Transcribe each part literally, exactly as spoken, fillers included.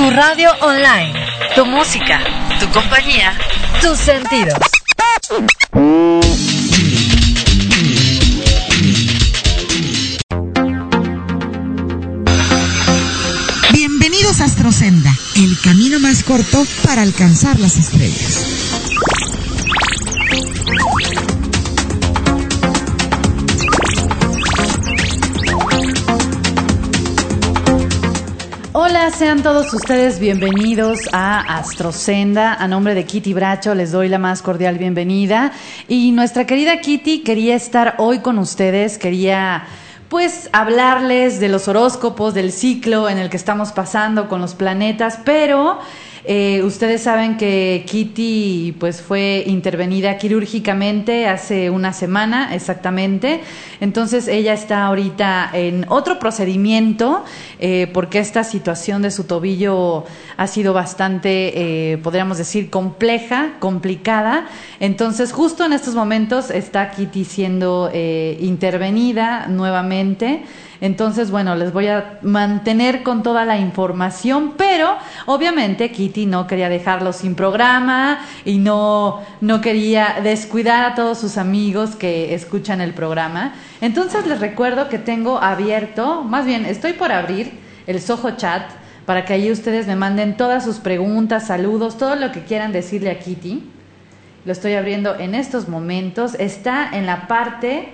Tu radio online, tu música, tu compañía, tus sentidos. Bienvenidos a Astrosenda, el camino más corto para alcanzar las estrellas. Hola, sean todos ustedes bienvenidos a Astrosenda. A nombre de Kitty Bracho les doy la más cordial bienvenida. Y nuestra querida Kitty quería estar hoy con ustedes, quería pues hablarles de los horóscopos, del ciclo en el que estamos pasando con los planetas, pero eh, ustedes saben que Kitty pues fue intervenida quirúrgicamente hace una semana exactamente, entonces ella está ahorita en otro procedimiento eh, porque esta situación de su tobillo ha sido bastante, eh, podríamos decir, compleja, complicada, entonces justo en estos momentos está Kitty siendo eh, intervenida nuevamente. Entonces, bueno, les voy a mantener con toda la información, pero obviamente Kitty no quería dejarlo sin programa y no, no quería descuidar a todos sus amigos que escuchan el programa. Entonces les recuerdo que tengo abierto, más bien estoy por abrir el Soho Chat para que ahí ustedes me manden todas sus preguntas, saludos, todo lo que quieran decirle a Kitty. Lo estoy abriendo en estos momentos. Está en la parte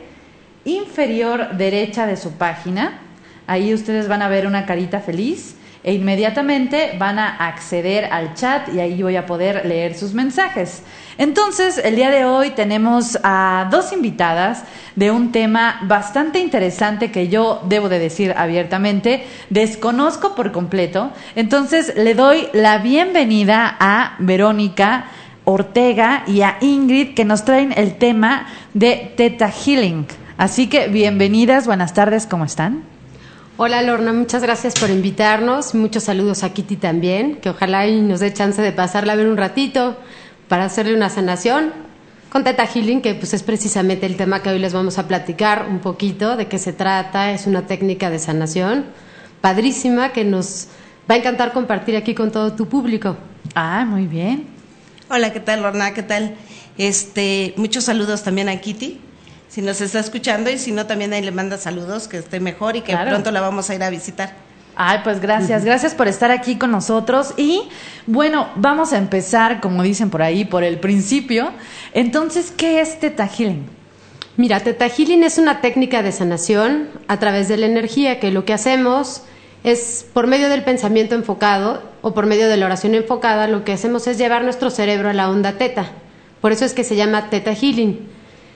inferior derecha de su página. Ahí ustedes van a ver una carita feliz e inmediatamente van a acceder al chat y ahí voy a poder leer sus mensajes. Entonces, el día de hoy tenemos a dos invitadas de un tema bastante interesante que yo debo de decir abiertamente, desconozco por completo. Entonces, le doy la bienvenida a Verónica Ortega y a Ingrid, que nos traen el tema de Theta Healing. Así que bienvenidas, buenas tardes, ¿cómo están? Hola Lorna, muchas gracias por invitarnos, muchos saludos a Kitty también, que ojalá y nos dé chance de pasarla a ver un ratito para hacerle una sanación con Theta Healing, que pues es precisamente el tema que hoy les vamos a platicar un poquito, de qué se trata. Es una técnica de sanación padrísima que nos va a encantar compartir aquí con todo tu público. Ah, muy bien. Hola, ¿qué tal Lorna? ¿Qué tal? Este, muchos saludos también a Kitty, si nos está escuchando, y si no, también ahí le manda saludos, que esté mejor y que claro, pronto la vamos a ir a visitar. Ay, pues gracias, gracias por estar aquí con nosotros. Y bueno, vamos a empezar, como dicen por ahí, por el principio. Entonces, ¿qué es Theta Healing? Mira, Theta Healing es una técnica de sanación a través de la energía, que lo que hacemos es, por medio del pensamiento enfocado o por medio de la oración enfocada, lo que hacemos es llevar nuestro cerebro a la onda Theta. Por eso es que se llama Theta Healing.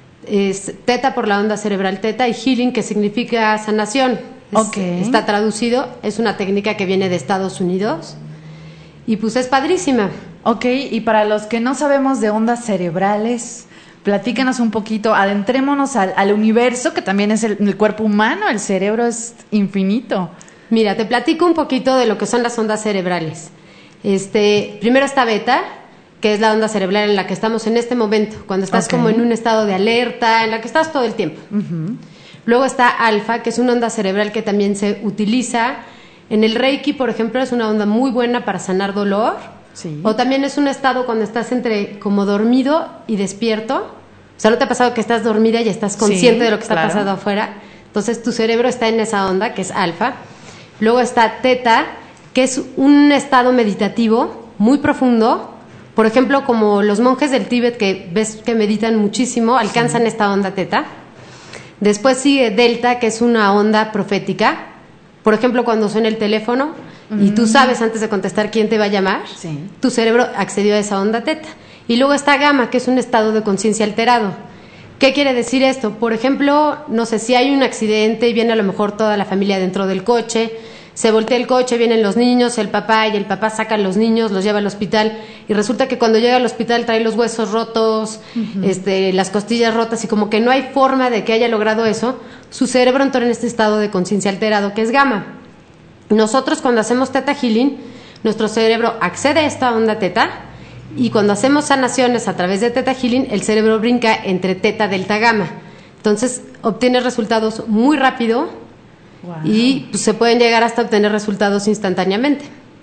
Es Theta por la onda cerebral Theta y Healing, que significa sanación. Es, okay. Está traducido, es una técnica que viene de Estados Unidos y pues es padrísima. Ok, y para los que no sabemos de ondas cerebrales, platícanos un poquito, adentrémonos al, al universo, que también es el, el cuerpo humano, el cerebro es infinito. Mira, te platico un poquito de lo que son las ondas cerebrales. Este, primero está beta, que es la onda cerebral en la que estamos en este momento, cuando estás okay. como en un estado de alerta, en la que estás todo el tiempo. Uh-huh. Luego está alfa, que es una onda cerebral que también se utiliza en el Reiki, por ejemplo, es una onda muy buena para sanar dolor. Sí. O también es un estado cuando estás entre como dormido y despierto. O sea, ¿no te ha pasado que estás dormida y estás consciente sí, de lo que está claro. pasando afuera? Entonces tu cerebro está en esa onda, que es alfa. Luego está teta, que es un estado meditativo muy profundo. Por ejemplo, como los monjes del Tíbet, que ves que meditan muchísimo, alcanzan sí. esta onda teta. Después sigue delta, que es una onda profética. Por ejemplo, cuando suena el teléfono mm. y tú sabes antes de contestar quién te va a llamar, sí. tu cerebro accedió a esa onda teta. Y luego está gamma, que es un estado de conciencia alterado. ¿Qué quiere decir esto? Por ejemplo, no sé, si hay un accidente y viene a lo mejor toda la familia dentro del coche, se voltea el coche, vienen los niños, el papá, y el papá saca a los niños, los lleva al hospital, y resulta que cuando llega al hospital trae los huesos rotos, uh-huh. este, las costillas rotas, y como que no hay forma de que haya logrado eso, su cerebro entra en este estado de conciencia alterado, que es gamma. Nosotros cuando hacemos Theta Healing, nuestro cerebro accede a esta onda teta, y cuando hacemos sanaciones a través de Theta Healing, el cerebro brinca entre teta, delta, gamma. Entonces obtienes resultados muy rápido. Wow. Y pues, se pueden llegar hasta obtener resultados instantáneamente.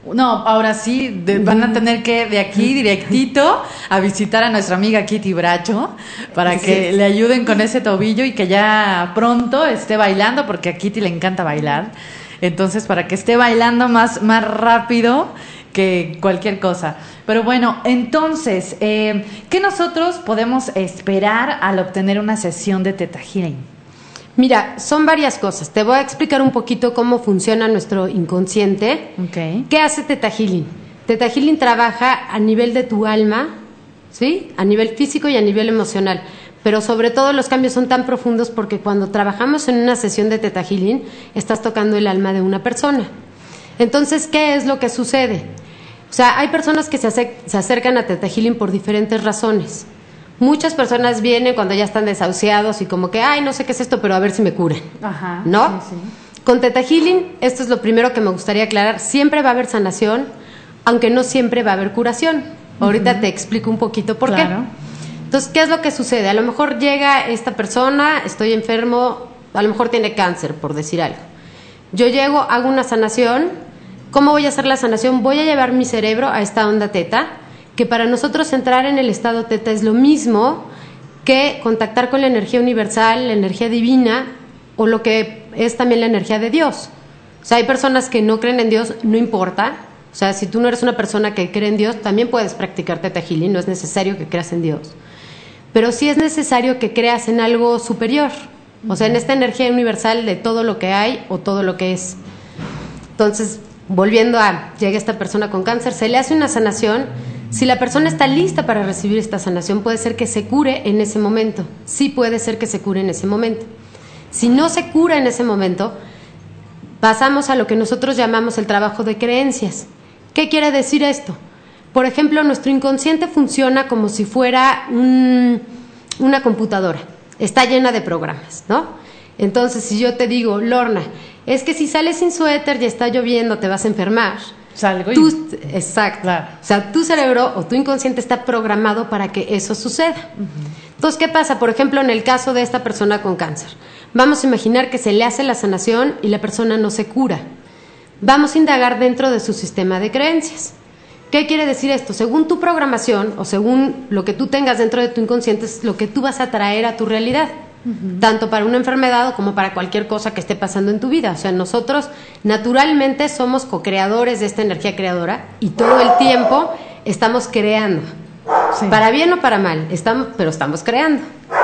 No, ahora sí, de, van a tener que de aquí directito a visitar a nuestra amiga Kitty Bracho para que sí. le ayuden con ese tobillo y que ya pronto esté bailando, porque a Kitty le encanta bailar. Entonces, para que esté bailando más, más rápido que cualquier cosa. Pero bueno, entonces, eh, ¿qué nosotros podemos esperar al obtener una sesión de Theta Healing? Mira, son varias cosas. Te voy a explicar un poquito cómo funciona nuestro inconsciente. Okay. ¿Qué hace Theta Healing? Theta Healing trabaja a nivel de tu alma, ¿sí? A nivel físico y a nivel emocional. Pero sobre todo los cambios son tan profundos porque cuando trabajamos en una sesión de Theta Healing, estás tocando el alma de una persona. Entonces, ¿qué es lo que sucede? O sea, hay personas que se, acer- se acercan a Theta Healing por diferentes razones. Muchas personas vienen cuando ya están desahuciados y como que, ay, no sé qué es esto, pero a ver si me curan. Ajá, ¿no? Sí, sí. Con Theta Healing, esto es lo primero que me gustaría aclarar, siempre va a haber sanación, aunque no siempre va a haber curación. Ahorita uh-huh. te explico un poquito por claro. qué. Entonces, ¿qué es lo que sucede? A lo mejor llega esta persona, estoy enfermo, a lo mejor tiene cáncer, por decir algo. Yo llego, hago una sanación. ¿Cómo voy a hacer la sanación? Voy a llevar mi cerebro a esta onda Theta, que para nosotros entrar en el estado Theta es lo mismo que contactar con la energía universal, la energía divina, o lo que es también la energía de Dios. O sea, hay personas que no creen en Dios, no importa. O sea, si tú no eres una persona que cree en Dios, también puedes practicar Theta Healing, no es necesario que creas en Dios. Pero sí es necesario que creas en algo superior, o sea, en esta energía universal de todo lo que hay o todo lo que es. Entonces, volviendo a, llega esta persona con cáncer, se le hace una sanación. Si la persona está lista para recibir esta sanación, puede ser que se cure en ese momento. Sí puede ser que se cure en ese momento. Si no se cura en ese momento, pasamos a lo que nosotros llamamos el trabajo de creencias. ¿Qué quiere decir esto? Por ejemplo, nuestro inconsciente funciona como si fuera un, una computadora. Está llena de programas, ¿no? Entonces, si yo te digo, Lorna, es que si sales sin suéter y está lloviendo, te vas a enfermar. Salgo y... Tú, exacto. Claro. O sea, tu cerebro o tu inconsciente está programado para que eso suceda. Uh-huh. Entonces, ¿qué pasa? Por ejemplo, en el caso de esta persona con cáncer. Vamos a imaginar que se le hace la sanación y la persona no se cura. Vamos a indagar dentro de su sistema de creencias. ¿Qué quiere decir esto? Según tu programación o según lo que tú tengas dentro de tu inconsciente es lo que tú vas a traer a tu realidad. Uh-huh. Tanto para una enfermedad como para cualquier cosa que esté pasando en tu vida. O sea, nosotros naturalmente somos co-creadores de esta energía creadora y todo el tiempo estamos creando. Sí. Para bien o para mal, estamos, pero estamos creando.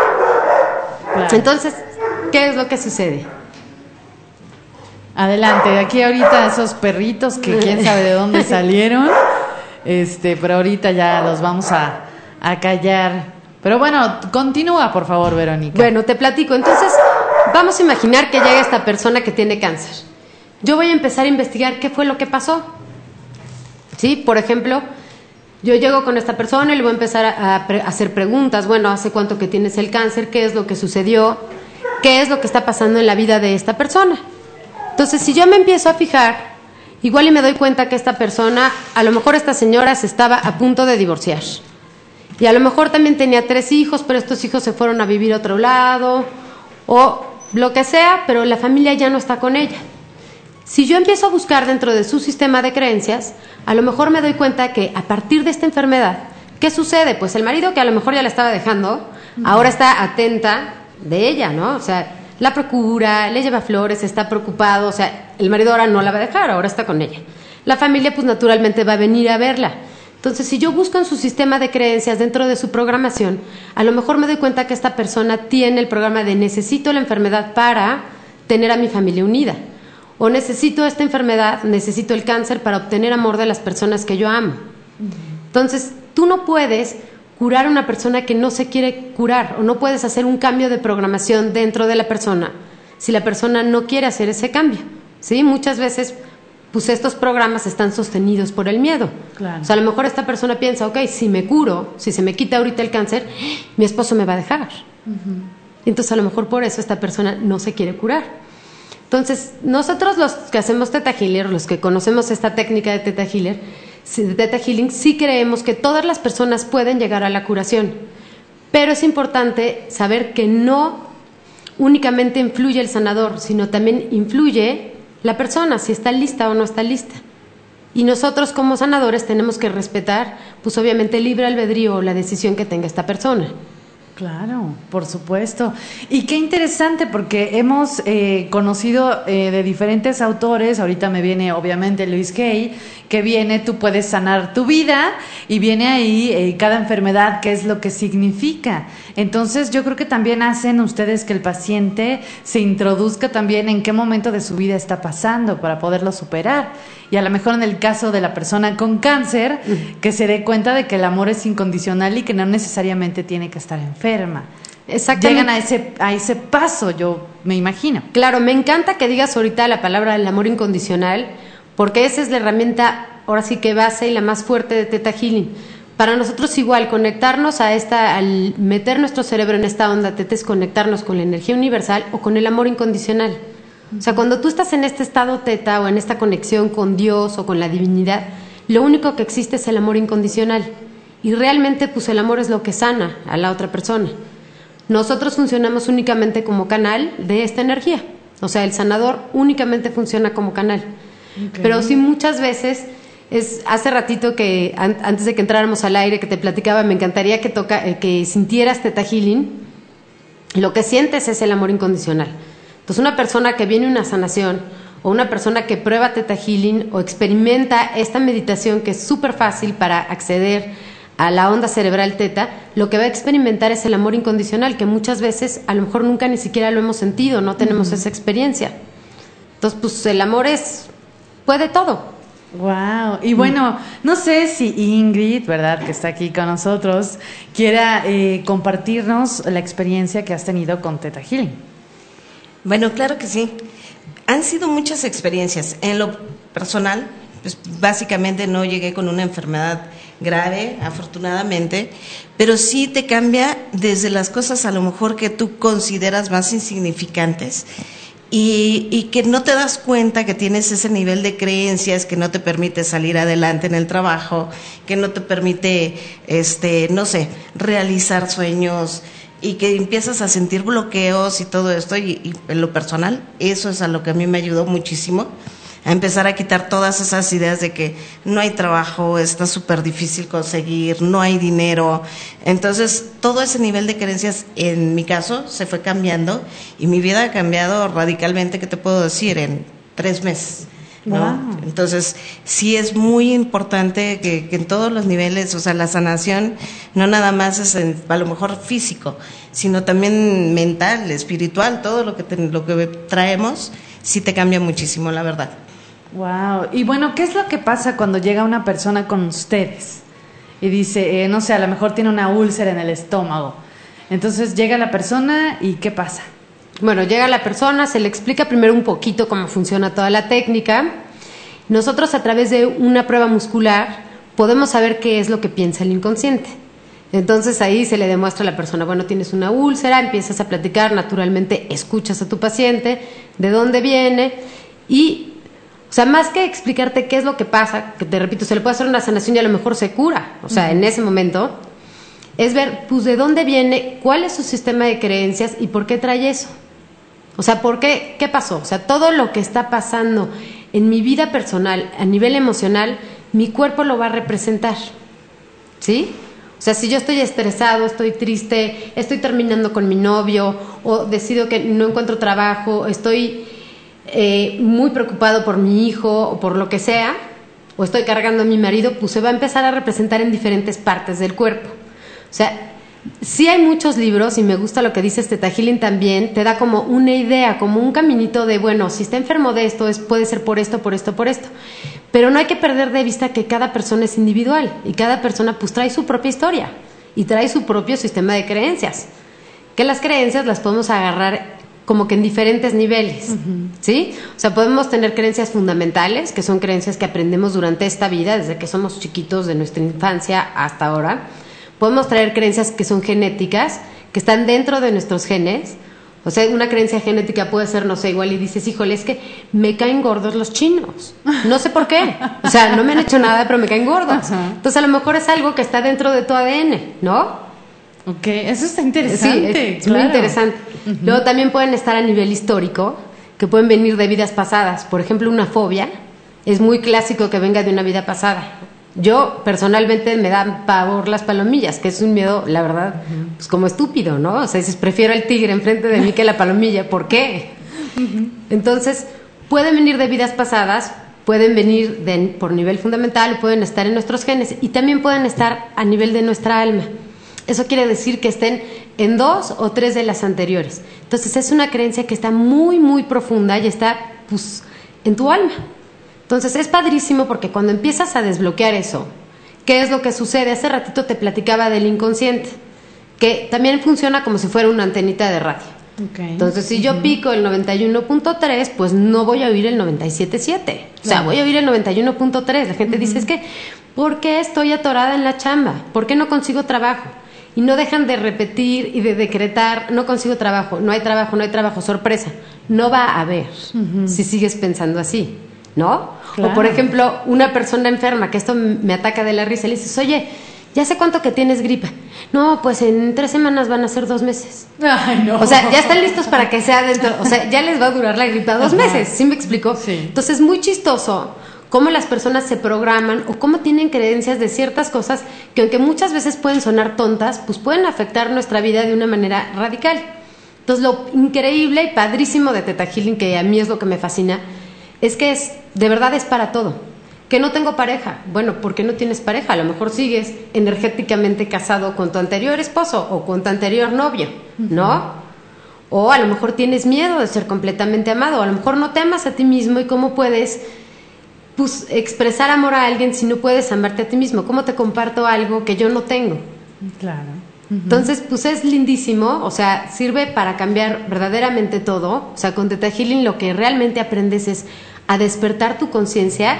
Claro. Entonces, ¿qué es lo que sucede? Adelante, aquí ahorita esos perritos que quién sabe de dónde salieron, este, pero ahorita ya los vamos a, a callar. Pero bueno, continúa, por favor, Verónica. Bueno, te platico. Entonces, vamos a imaginar que llega esta persona que tiene cáncer. Yo voy a empezar a investigar qué fue lo que pasó. ¿Sí? Por ejemplo, yo llego con esta persona y le voy a empezar a, a, pre- a hacer preguntas. Bueno, ¿hace cuánto que tienes el cáncer? ¿Qué es lo que sucedió? ¿Qué es lo que está pasando en la vida de esta persona? Entonces, si yo me empiezo a fijar, igual y me doy cuenta que esta persona, a lo mejor esta señora se estaba a punto de divorciar. Y a lo mejor también tenía tres hijos, pero estos hijos se fueron a vivir a otro lado, o lo que sea, pero la familia ya no está con ella. Si yo empiezo a buscar dentro de su sistema de creencias, a lo mejor me doy cuenta que a partir de esta enfermedad, ¿qué sucede? Pues el marido que a lo mejor ya la estaba dejando, uh-huh. ahora está atenta de ella, ¿no? O sea, la procura, le lleva flores, está preocupado, o sea, el marido ahora no la va a dejar, ahora está con ella. La familia, pues naturalmente va a venir a verla. Entonces, si yo busco en su sistema de creencias, dentro de su programación, a lo mejor me doy cuenta que esta persona tiene el programa de necesito la enfermedad para tener a mi familia unida. O necesito esta enfermedad, necesito el cáncer para obtener amor de las personas que yo amo. Entonces, tú no puedes curar a una persona que no se quiere curar, o no puedes hacer un cambio de programación dentro de la persona si la persona no quiere hacer ese cambio. ¿Sí? Muchas veces... pues estos programas están sostenidos por el miedo. Claro. O sea, a lo mejor esta persona piensa, ok, si me curo, si se me quita ahorita el cáncer, mi esposo me va a dejar. Uh-huh. Entonces, a lo mejor por eso esta persona no se quiere curar. Entonces, nosotros los que hacemos Theta Healer, los que conocemos esta técnica de Theta Healer, de Theta Healing, sí creemos que todas las personas pueden llegar a la curación. Pero es importante saber que no únicamente influye el sanador, sino también influye la persona, si está lista o no está lista. Y nosotros como sanadores tenemos que respetar, pues obviamente el libre albedrío o la decisión que tenga esta persona. Claro, por supuesto. Y qué interesante, porque hemos eh, conocido eh, de diferentes autores. Ahorita me viene obviamente Luis Hay, que viene, tú puedes sanar tu vida, y viene ahí eh, cada enfermedad, qué es lo que significa. Entonces yo creo que también hacen ustedes que el paciente se introduzca también en qué momento de su vida está pasando para poderlo superar. Y a lo mejor en el caso de la persona con cáncer, uh-huh, que se dé cuenta de que el amor es incondicional y que no necesariamente tiene que estar enferma. Exactamente. Llegan a ese, a ese paso, yo me imagino. Claro, me encanta que digas ahorita la palabra el amor incondicional, porque esa es la herramienta, ahora sí que base y la más fuerte de Theta Healing. Para nosotros igual, conectarnos a esta, al meter nuestro cerebro en esta onda Theta, es conectarnos con la energía universal o con el amor incondicional. O sea, cuando tú estás en este estado Theta o en esta conexión con Dios o con la divinidad, lo único que existe es el amor incondicional. Y realmente, pues el amor es lo que sana a la otra persona. Nosotros funcionamos únicamente como canal de esta energía. O sea, el sanador únicamente funciona como canal. Okay. Pero sí, muchas veces, es hace ratito que, an, antes de que entráramos al aire, que te platicaba, me encantaría que, toca, eh, que sintieras Theta Healing. Lo que sientes es el amor incondicional. Entonces, una persona que viene a una sanación o una persona que prueba Theta Healing o experimenta esta meditación, que es súper fácil para acceder a la onda cerebral Theta, lo que va a experimentar es el amor incondicional, que muchas veces a lo mejor nunca ni siquiera lo hemos sentido, no tenemos uh-huh. esa experiencia. Entonces, pues el amor es, puede todo. Wow. Y bueno, no sé si Ingrid, ¿verdad?, que está aquí con nosotros, quiera eh, compartirnos la experiencia que has tenido con Theta Healing. Bueno, claro que sí. Han sido muchas experiencias. En lo personal, pues básicamente no llegué con una enfermedad grave, afortunadamente, pero sí te cambia desde las cosas a lo mejor que tú consideras más insignificantes y, y que no te das cuenta que tienes ese nivel de creencias que no te permite salir adelante en el trabajo, que no te permite, este, no sé, realizar sueños, y que empiezas a sentir bloqueos y todo esto, y, y en lo personal, eso es a lo que a mí me ayudó muchísimo, a empezar a quitar todas esas ideas de que no hay trabajo, está súper difícil conseguir, no hay dinero. Entonces, todo ese nivel de creencias, en mi caso, se fue cambiando, y mi vida ha cambiado radicalmente, ¿qué te puedo decir?, en tres meses. ¿No? Wow. Entonces, sí es muy importante que, que en todos los niveles, o sea, la sanación no nada más es en, a lo mejor físico, sino también mental, espiritual, todo lo que te, lo que traemos, sí te cambia muchísimo, la verdad. Wow. Y bueno, ¿qué es lo que pasa cuando llega una persona con ustedes y dice, eh, no sé, a lo mejor tiene una úlcera en el estómago? Entonces llega la persona y ¿qué pasa? Bueno, llega la persona, se le explica primero un poquito cómo funciona toda la técnica. Nosotros, a través de una prueba muscular, podemos saber qué es lo que piensa el inconsciente. Entonces ahí se le demuestra a la persona, bueno, tienes una úlcera, empiezas a platicar, naturalmente escuchas a tu paciente, de dónde viene, y, o sea, más que explicarte qué es lo que pasa, que te repito, se le puede hacer una sanación y a lo mejor se cura, o sea, uh-huh. en ese momento, es ver, pues, de dónde viene, cuál es su sistema de creencias y por qué trae eso. O sea, ¿por qué? ¿Qué pasó? O sea, todo lo que está pasando en mi vida personal, a nivel emocional, mi cuerpo lo va a representar, ¿sí? O sea, si yo estoy estresado, estoy triste, estoy terminando con mi novio, o decido que no encuentro trabajo, estoy eh, muy preocupado por mi hijo, o por lo que sea, o estoy cargando a mi marido, pues se va a empezar a representar en diferentes partes del cuerpo. O sea, sí hay muchos libros, y me gusta lo que dice Theta Healing también, te da como una idea, como un caminito de, bueno, si está enfermo de esto, es, puede ser por esto, por esto, por esto. Pero no hay que perder de vista que cada persona es individual, y cada persona pues trae su propia historia, y trae su propio sistema de creencias. Que las creencias las podemos agarrar como que en diferentes niveles, uh-huh. ¿sí? O sea, podemos tener creencias fundamentales, que son creencias que aprendemos durante esta vida, desde que somos chiquitos, de nuestra infancia hasta ahora. Podemos traer creencias que son genéticas, que están dentro de nuestros genes. O sea, una creencia genética puede ser, no sé, igual y dices, híjole, es que me caen gordos los chinos. No sé por qué. O sea, no me han hecho nada, pero me caen gordos. Ajá. Entonces, a lo mejor es algo que está dentro de tu A D N, ¿no? Ok, eso está interesante. Sí, es claro. muy interesante. Uh-huh. Luego también pueden estar a nivel histórico, que pueden venir de vidas pasadas. Por ejemplo, una fobia es muy clásico que venga de una vida pasada. Yo, personalmente, me dan pavor las palomillas, que es un miedo, la verdad, uh-huh. pues como estúpido, ¿no? O sea, dices, prefiero el tigre enfrente de mí que la palomilla. ¿Por qué? Uh-huh. Entonces, pueden venir de vidas pasadas, pueden venir de, por nivel fundamental, pueden estar en nuestros genes y también pueden estar a nivel de nuestra alma. Eso quiere decir que estén en dos o tres de las anteriores. Entonces, es una creencia que está muy, muy profunda y está, pues, en tu alma. Entonces es padrísimo porque cuando empiezas a desbloquear eso, ¿qué es lo que sucede? Hace ratito te platicaba del inconsciente, que también funciona como si fuera una antenita de radio. Okay. Entonces si uh-huh. yo pico el noventa y uno punto tres, pues no voy a oír el noventa y siete punto siete. Claro. O sea, voy a oír el noventa y uno punto tres. La gente uh-huh. dice, es que, ¿por qué estoy atorada en la chamba? ¿Por qué no consigo trabajo? Y no dejan de repetir y de decretar, no consigo trabajo, no hay trabajo, no hay trabajo, sorpresa. No va a haber uh-huh. si sigues pensando así. ¿No? Claro. O por ejemplo, una persona enferma, que esto me ataca de la risa, le dices, oye, ya sé cuánto que tienes gripa. No, pues en tres semanas van a ser dos meses. Ay, no. O sea, ya están listos para que sea dentro, o sea, ya les va a durar la gripa dos Ajá. meses, ¿sí me explico? Sí. Entonces es muy chistoso cómo las personas se programan o cómo tienen creencias de ciertas cosas que aunque muchas veces pueden sonar tontas, pues pueden afectar nuestra vida de una manera radical. Entonces lo increíble y padrísimo de Theta Healing, que a mí es lo que me fascina, es que es, de verdad es para todo. Que no tengo pareja. Bueno, ¿por qué no tienes pareja? A lo mejor sigues energéticamente casado con tu anterior esposo o con tu anterior novio, ¿no? O a lo mejor tienes miedo de ser completamente amado. O a lo mejor no te amas a ti mismo y cómo puedes pues, expresar amor a alguien si no puedes amarte a ti mismo. ¿Cómo te comparto algo que yo no tengo? Claro. Entonces, pues es lindísimo, o sea, sirve para cambiar verdaderamente todo. O sea, con Theta Healing lo que realmente aprendes es a despertar tu conciencia.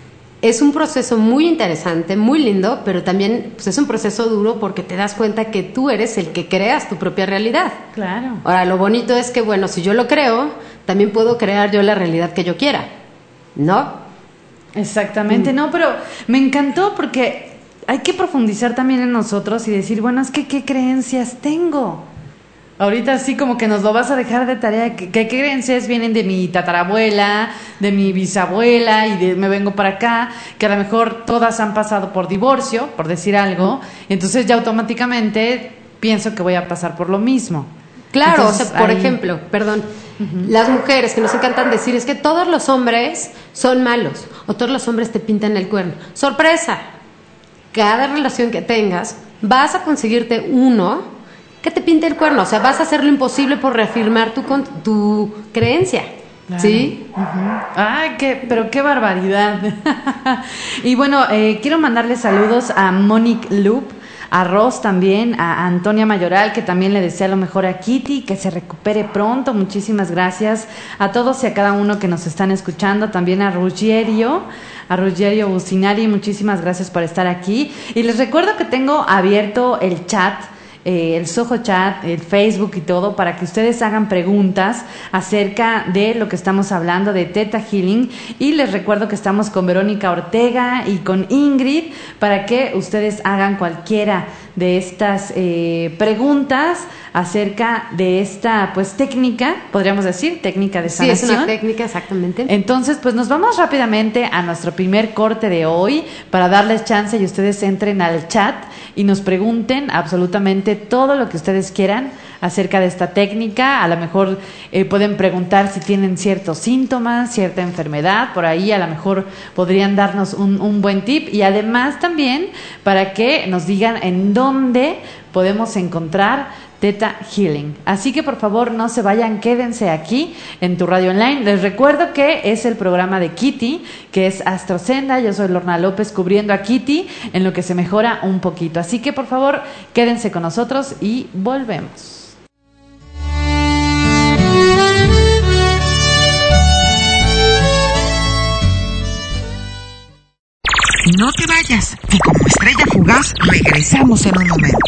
Es un proceso muy interesante, muy lindo, pero también pues, es un proceso duro porque te das cuenta que tú eres el que creas tu propia realidad. Claro. Ahora, lo bonito es que, bueno, si yo lo creo, también puedo crear yo la realidad que yo quiera, ¿no? Exactamente, mm. no, pero me encantó porque hay que profundizar también en nosotros y decir, bueno, es que ¿qué creencias tengo? Ahorita sí como que nos lo vas a dejar de tarea. ¿Qué, qué creencias vienen de mi tatarabuela, de mi bisabuela y de, me vengo para acá? Que a lo mejor todas han pasado por divorcio, por decir algo. Entonces ya automáticamente pienso que voy a pasar por lo mismo. Claro, Entonces, o sea, por ahí... ejemplo, perdón, uh-huh. las mujeres que nos encantan decir es que todos los hombres son malos o todos los hombres te pintan el cuerno. ¡Sorpresa! Cada relación que tengas vas a conseguirte uno que te pinte el cuerno, o sea, vas a hacer lo imposible por reafirmar tu, tu creencia, claro. ¿Sí? Uh-huh. ¡Ay, qué, pero qué barbaridad! Y bueno, eh, quiero mandarle saludos a Monique Loop, a Ross también, a Antonia Mayoral, que también le desea lo mejor a Kitty, que se recupere pronto. Muchísimas gracias a todos y a cada uno que nos están escuchando, también a Ruggerio, a Ruggerio Bucinari, muchísimas gracias por estar aquí. Y les recuerdo que tengo abierto el chat, Eh, el Soho Chat, el Facebook y todo, para que ustedes hagan preguntas acerca de lo que estamos hablando de Theta Healing. Y les recuerdo que estamos con Verónica Ortega y con Ingrid para que ustedes hagan cualquiera de estas eh, preguntas acerca de esta pues técnica, podríamos decir, técnica de sanación. Sí, es una técnica, exactamente. Entonces, pues nos vamos rápidamente a nuestro primer corte de hoy para darles chance y ustedes entren al chat y nos pregunten absolutamente todo lo que ustedes quieran acerca de esta técnica. A lo mejor eh, pueden preguntar si tienen ciertos síntomas, cierta enfermedad, por ahí a lo mejor podrían darnos un, un buen tip, y además también para que nos digan en dónde podemos encontrar Theta Healing. Así que por favor no se vayan, quédense aquí en tu radio online. Les recuerdo que es el programa de Kitty, que es Astrosenda. Yo soy Lorna López cubriendo a Kitty en lo que se mejora un poquito. Así que por favor quédense con nosotros y volvemos. No te vayas, que como estrella fugaz regresamos en un momento.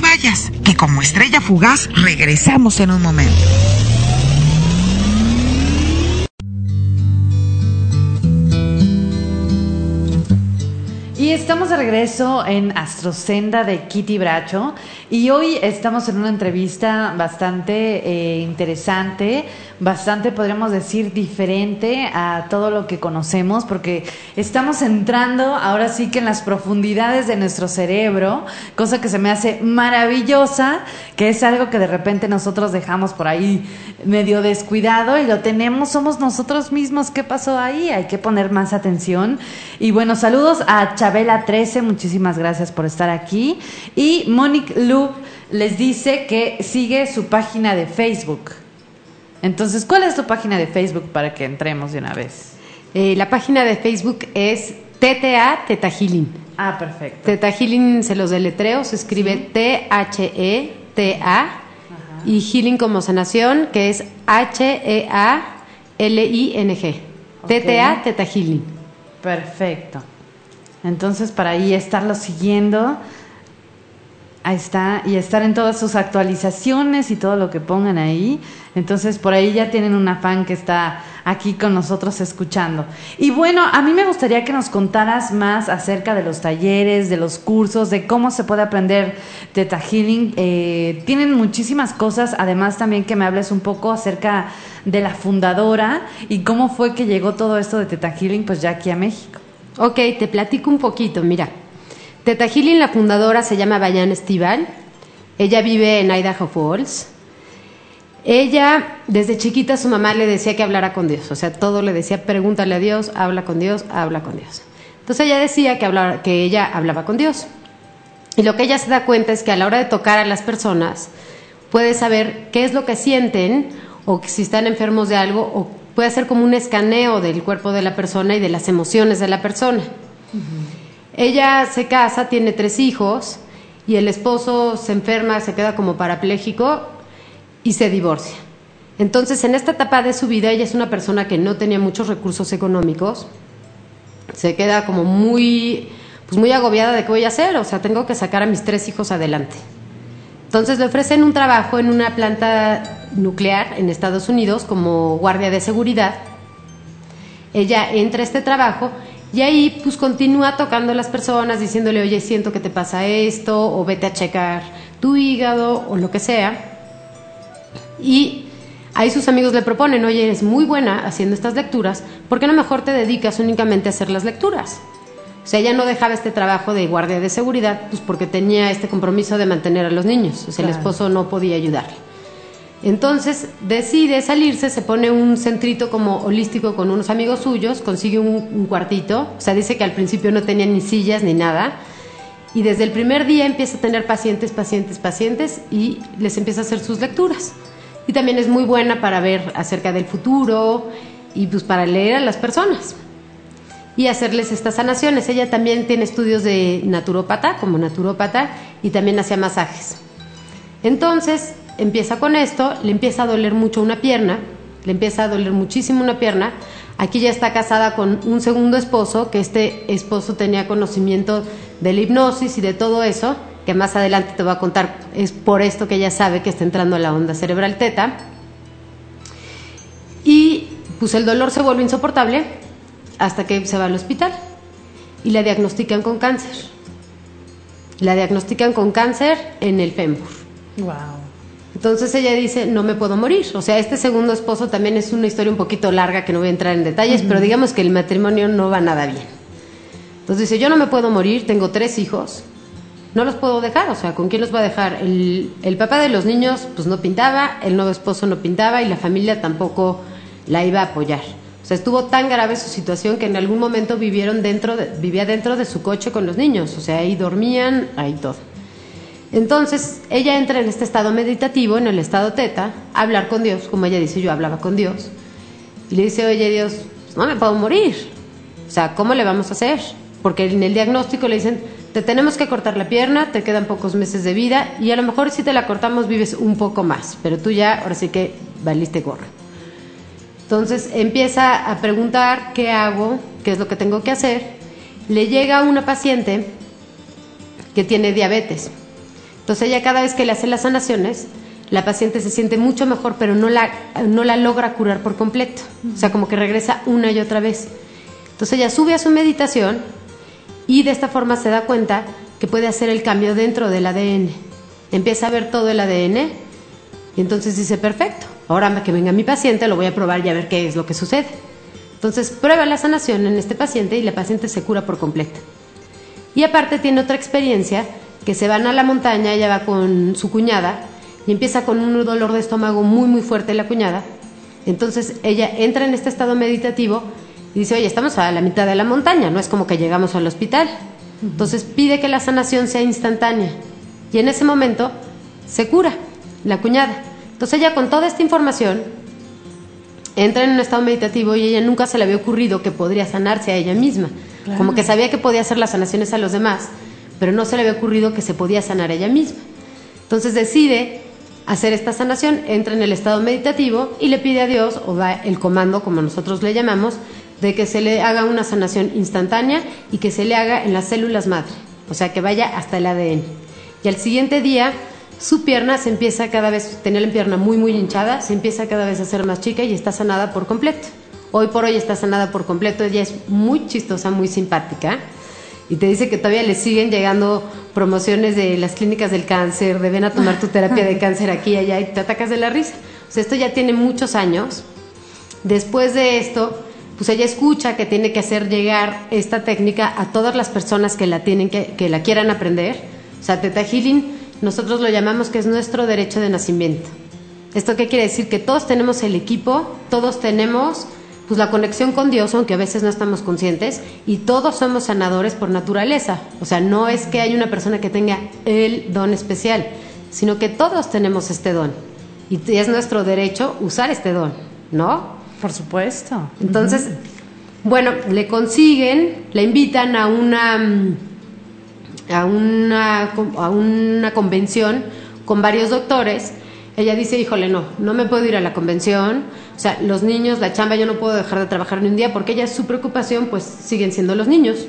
vayas, que como estrella fugaz regresamos en un momento. Y estamos de regreso en Astrosenda de Kitty Bracho y hoy estamos en una entrevista bastante eh, interesante, bastante podríamos decir diferente a todo lo que conocemos, porque estamos entrando ahora sí que en las profundidades de nuestro cerebro, cosa que se me hace maravillosa, que es algo que de repente nosotros dejamos por ahí medio descuidado y lo tenemos, somos nosotros mismos. ¿Qué pasó ahí? Hay que poner más atención. Y bueno, saludos a Chabela trece, muchísimas gracias por estar aquí. Y Monique Lu les dice que sigue su página de Facebook. Entonces, ¿cuál es tu página de Facebook para que entremos de una vez? Eh, la página de Facebook es T T A Teta Healing. Ah, perfecto. Teta Healing se los deletreo, se escribe ¿sí? T H E T A y Healing como sanación, que es H E A L I N G. Okay. T T A Teta Healing. Perfecto. Entonces, para ahí estarlo siguiendo, ahí está, y estar en todas sus actualizaciones y todo lo que pongan ahí. Entonces, por ahí ya tienen una fan que está aquí con nosotros escuchando. Y bueno, a mí me gustaría que nos contaras más acerca de los talleres, de los cursos, de cómo se puede aprender Teta Healing. Eh, tienen muchísimas cosas, además también que me hables un poco acerca de la fundadora y cómo fue que llegó todo esto de Teta Healing pues ya aquí a México. Ok, te platico un poquito, mira. Teta Healing, la fundadora, se llama Bayan Estival. Ella vive en Idaho Falls. Ella, desde chiquita, su mamá le decía que hablara con Dios. O sea, todo le decía, pregúntale a Dios, habla con Dios, habla con Dios. Entonces ella decía que, hablar, que ella hablaba con Dios. Y lo que ella se da cuenta es que a la hora de tocar a las personas, puede saber qué es lo que sienten, o si están enfermos de algo, o puede hacer como un escaneo del cuerpo de la persona y de las emociones de la persona. Uh-huh. Ella se casa, tiene tres hijos y el esposo se enferma, se queda como parapléjico y se divorcia. Entonces, en esta etapa de su vida, ella es una persona que no tenía muchos recursos económicos, se queda como muy, pues muy agobiada de qué voy a hacer, o sea, tengo que sacar a mis tres hijos adelante. Entonces le ofrecen un trabajo en una planta nuclear en Estados Unidos como guardia de seguridad. Ella entra a este trabajo y ahí pues continúa tocando a las personas, diciéndole, oye, siento que te pasa esto, o vete a checar tu hígado, o lo que sea. Y ahí sus amigos le proponen, oye, eres muy buena haciendo estas lecturas, ¿por qué no mejor te dedicas únicamente a hacer las lecturas? O sea, ella no dejaba este trabajo de guardia de seguridad, pues porque tenía este compromiso de mantener a los niños. O sea, claro, el esposo no podía ayudarle. Entonces decide salirse, se pone un centrito como holístico con unos amigos suyos, consigue un, un cuartito. O sea, dice que al principio no tenía ni sillas ni nada. Y desde el primer día empieza a tener pacientes, pacientes, pacientes y les empieza a hacer sus lecturas. Y también es muy buena para ver acerca del futuro y pues para leer a las personas y hacerles estas sanaciones. Ella también tiene estudios de naturópata, como naturópata, y también hacía masajes. Entonces empieza con esto, le empieza a doler mucho una pierna, le empieza a doler muchísimo una pierna. Aquí ya está casada con un segundo esposo, que este esposo tenía conocimiento de la hipnosis y de todo eso, que más adelante te voy a contar. Es por esto que ella sabe que está entrando a la onda cerebral teta. Y pues el dolor se vuelve insoportable hasta que se va al hospital y la diagnostican con cáncer. La diagnostican con cáncer en el fémur. Wow. Entonces ella dice, no me puedo morir. O sea, este segundo esposo también es una historia un poquito larga que no voy a entrar en detalles, uh-huh. pero digamos que el matrimonio no va nada bien. Entonces dice, yo no me puedo morir, tengo tres hijos, no los puedo dejar. O sea, ¿con quién los va a dejar? El, el papá de los niños pues no pintaba, el nuevo esposo no pintaba y la familia tampoco la iba a apoyar. O sea, estuvo tan grave su situación que en algún momento vivieron dentro de, vivía dentro de su coche con los niños. O sea, ahí dormían, ahí todo. Entonces, ella entra en este estado meditativo, en el estado teta, a hablar con Dios, como ella dice, yo hablaba con Dios. Y le dice, oye Dios, pues no me puedo morir. O sea, ¿cómo le vamos a hacer? Porque en el diagnóstico le dicen, te tenemos que cortar la pierna, te quedan pocos meses de vida y a lo mejor si te la cortamos vives un poco más, pero tú ya, ahora sí que valiste gorro. Entonces empieza a preguntar qué hago, qué es lo que tengo que hacer. Le llega una paciente que tiene diabetes. Entonces ella cada vez que le hace las sanaciones, la paciente se siente mucho mejor, pero no la, no la logra curar por completo. O sea, como que regresa una y otra vez. Entonces ella sube a su meditación y de esta forma se da cuenta que puede hacer el cambio dentro del A D N. Empieza a ver todo el A D N y entonces dice, perfecto, ahora que venga mi paciente lo voy a probar y a ver qué es lo que sucede. Entonces prueba la sanación en este paciente y la paciente se cura por completo. Y aparte tiene otra experiencia, que se van a la montaña, ella va con su cuñada y empieza con un dolor de estómago muy muy fuerte la cuñada. Entonces ella entra en este estado meditativo y dice, oye, estamos a la mitad de la montaña, no es como que llegamos al hospital. Entonces pide que la sanación sea instantánea y en ese momento se cura la cuñada. Entonces ella, con toda esta información, entra en un estado meditativo y ella nunca se le había ocurrido que podría sanarse a ella misma. Claro. Como que sabía que podía hacer las sanaciones a los demás, pero no se le había ocurrido que se podía sanar a ella misma. Entonces decide hacer esta sanación, entra en el estado meditativo y le pide a Dios, o da el comando, como nosotros le llamamos, de que se le haga una sanación instantánea y que se le haga en las células madre, o sea, que vaya hasta el A D N. Y al siguiente día, su pierna se empieza cada vez, tenía la pierna muy muy hinchada, se empieza cada vez a hacer más chica y está sanada por completo. Hoy por hoy está sanada por completo, ella es muy chistosa, muy simpática, y te dice que todavía le siguen llegando promociones de las clínicas del cáncer, de ven a tomar tu terapia de cáncer aquí y allá, y te atacas de la risa. O sea, esto ya tiene muchos años. Después de esto, pues ella escucha que tiene que hacer llegar esta técnica a todas las personas que la tienen que, que la quieran aprender. O sea, Theta Healing, nosotros lo llamamos que es nuestro derecho de nacimiento. ¿Esto qué quiere decir? Que todos tenemos el equipo, todos tenemos pues la conexión con Dios, aunque a veces no estamos conscientes, y todos somos sanadores por naturaleza. O sea, no es que hay una persona que tenga el don especial, sino que todos tenemos este don. Y es nuestro derecho usar este don, ¿no? Por supuesto. Entonces, uh-huh. bueno, le consiguen, la invitan a una, a una, a una convención con varios doctores. Ella dice, híjole, no, no me puedo ir a la convención, o sea, los niños, la chamba, yo no puedo dejar de trabajar ni un día, porque ella, su preocupación, pues, siguen siendo los niños.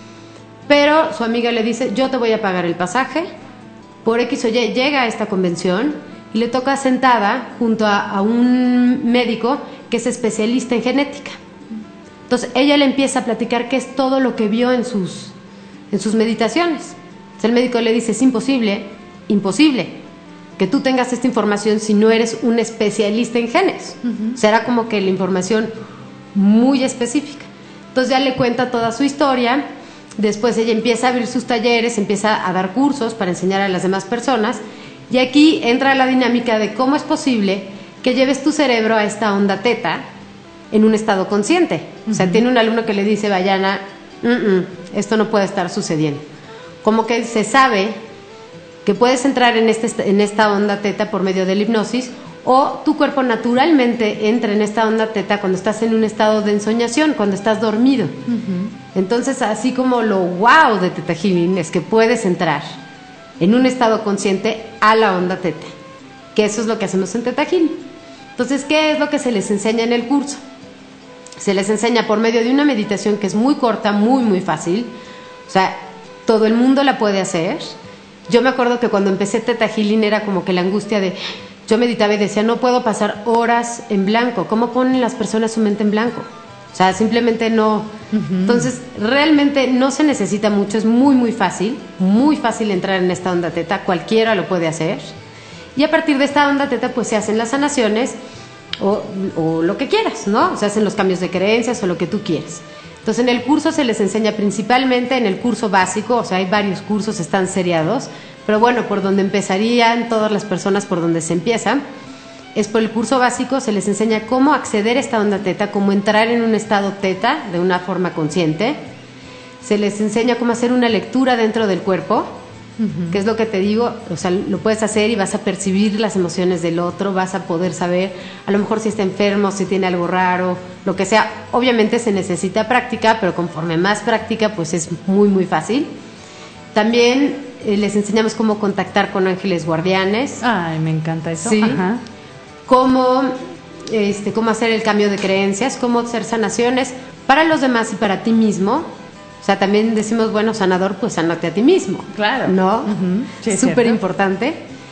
Pero su amiga le dice, yo te voy a pagar el pasaje, por X o Y, llega a esta convención y le toca sentada junto a, a un médico que es especialista en genética. Entonces, ella le empieza a platicar qué es todo lo que vio en sus, en sus meditaciones. Entonces, el médico le dice, es imposible, imposible que tú tengas esta información si no eres un especialista en genes. Uh-huh. Será como que la información muy específica. Entonces ya le cuenta toda su historia, después ella empieza a abrir sus talleres, empieza a dar cursos para enseñar a las demás personas, y aquí entra la dinámica de cómo es posible que lleves tu cerebro a esta onda teta en un estado consciente. Uh-huh. O sea, tiene un alumno que le dice, Vallana, esto no puede estar sucediendo. Como que se sabe que puedes entrar en, este, en esta onda teta por medio de la hipnosis, o tu cuerpo naturalmente entra en esta onda teta cuando estás en un estado de ensoñación, cuando estás dormido. Uh-huh. Entonces, así como lo wow de Theta Healing es que puedes entrar en un estado consciente a la onda teta, que eso es lo que hacemos en Theta Healing. Entonces, ¿qué es lo que se les enseña en el curso? Se les enseña por medio de una meditación que es muy corta, muy, muy fácil. O sea, todo el mundo la puede hacer. Yo me acuerdo que cuando empecé Theta Healing era como que la angustia de... Yo meditaba y decía, no puedo pasar horas en blanco. ¿Cómo ponen las personas su mente en blanco? O sea, simplemente no. Uh-huh. Entonces, realmente no se necesita mucho. Es muy, muy fácil. Muy fácil entrar en esta onda teta. Cualquiera lo puede hacer. Y a partir de esta onda teta, pues se hacen las sanaciones o, o lo que quieras, ¿no? Se hacen los cambios de creencias o lo que tú quieras. Entonces, en el curso se les enseña principalmente en el curso básico, o sea, hay varios cursos, están seriados, pero bueno, por donde empezarían todas las personas, por donde se empieza, es por el curso básico, se les enseña cómo acceder a esta onda teta, cómo entrar en un estado teta de una forma consciente, se les enseña cómo hacer una lectura dentro del cuerpo, uh-huh. que es lo que te digo, o sea, lo puedes hacer y vas a percibir las emociones del otro, vas a poder saber, a lo mejor si está enfermo, si tiene algo raro, lo que sea. Obviamente se necesita práctica, pero conforme más práctica, pues es muy, muy fácil. También eh, les enseñamos cómo contactar con ángeles guardianes. Ay, me encanta eso. Sí. Ajá. Cómo, este, cómo hacer el cambio de creencias, cómo hacer sanaciones para los demás y para ti mismo. O sea, también decimos, bueno, sanador, pues sánate a ti mismo. Claro. ¿No? Uh-huh. Sí, es súper cierto. importante.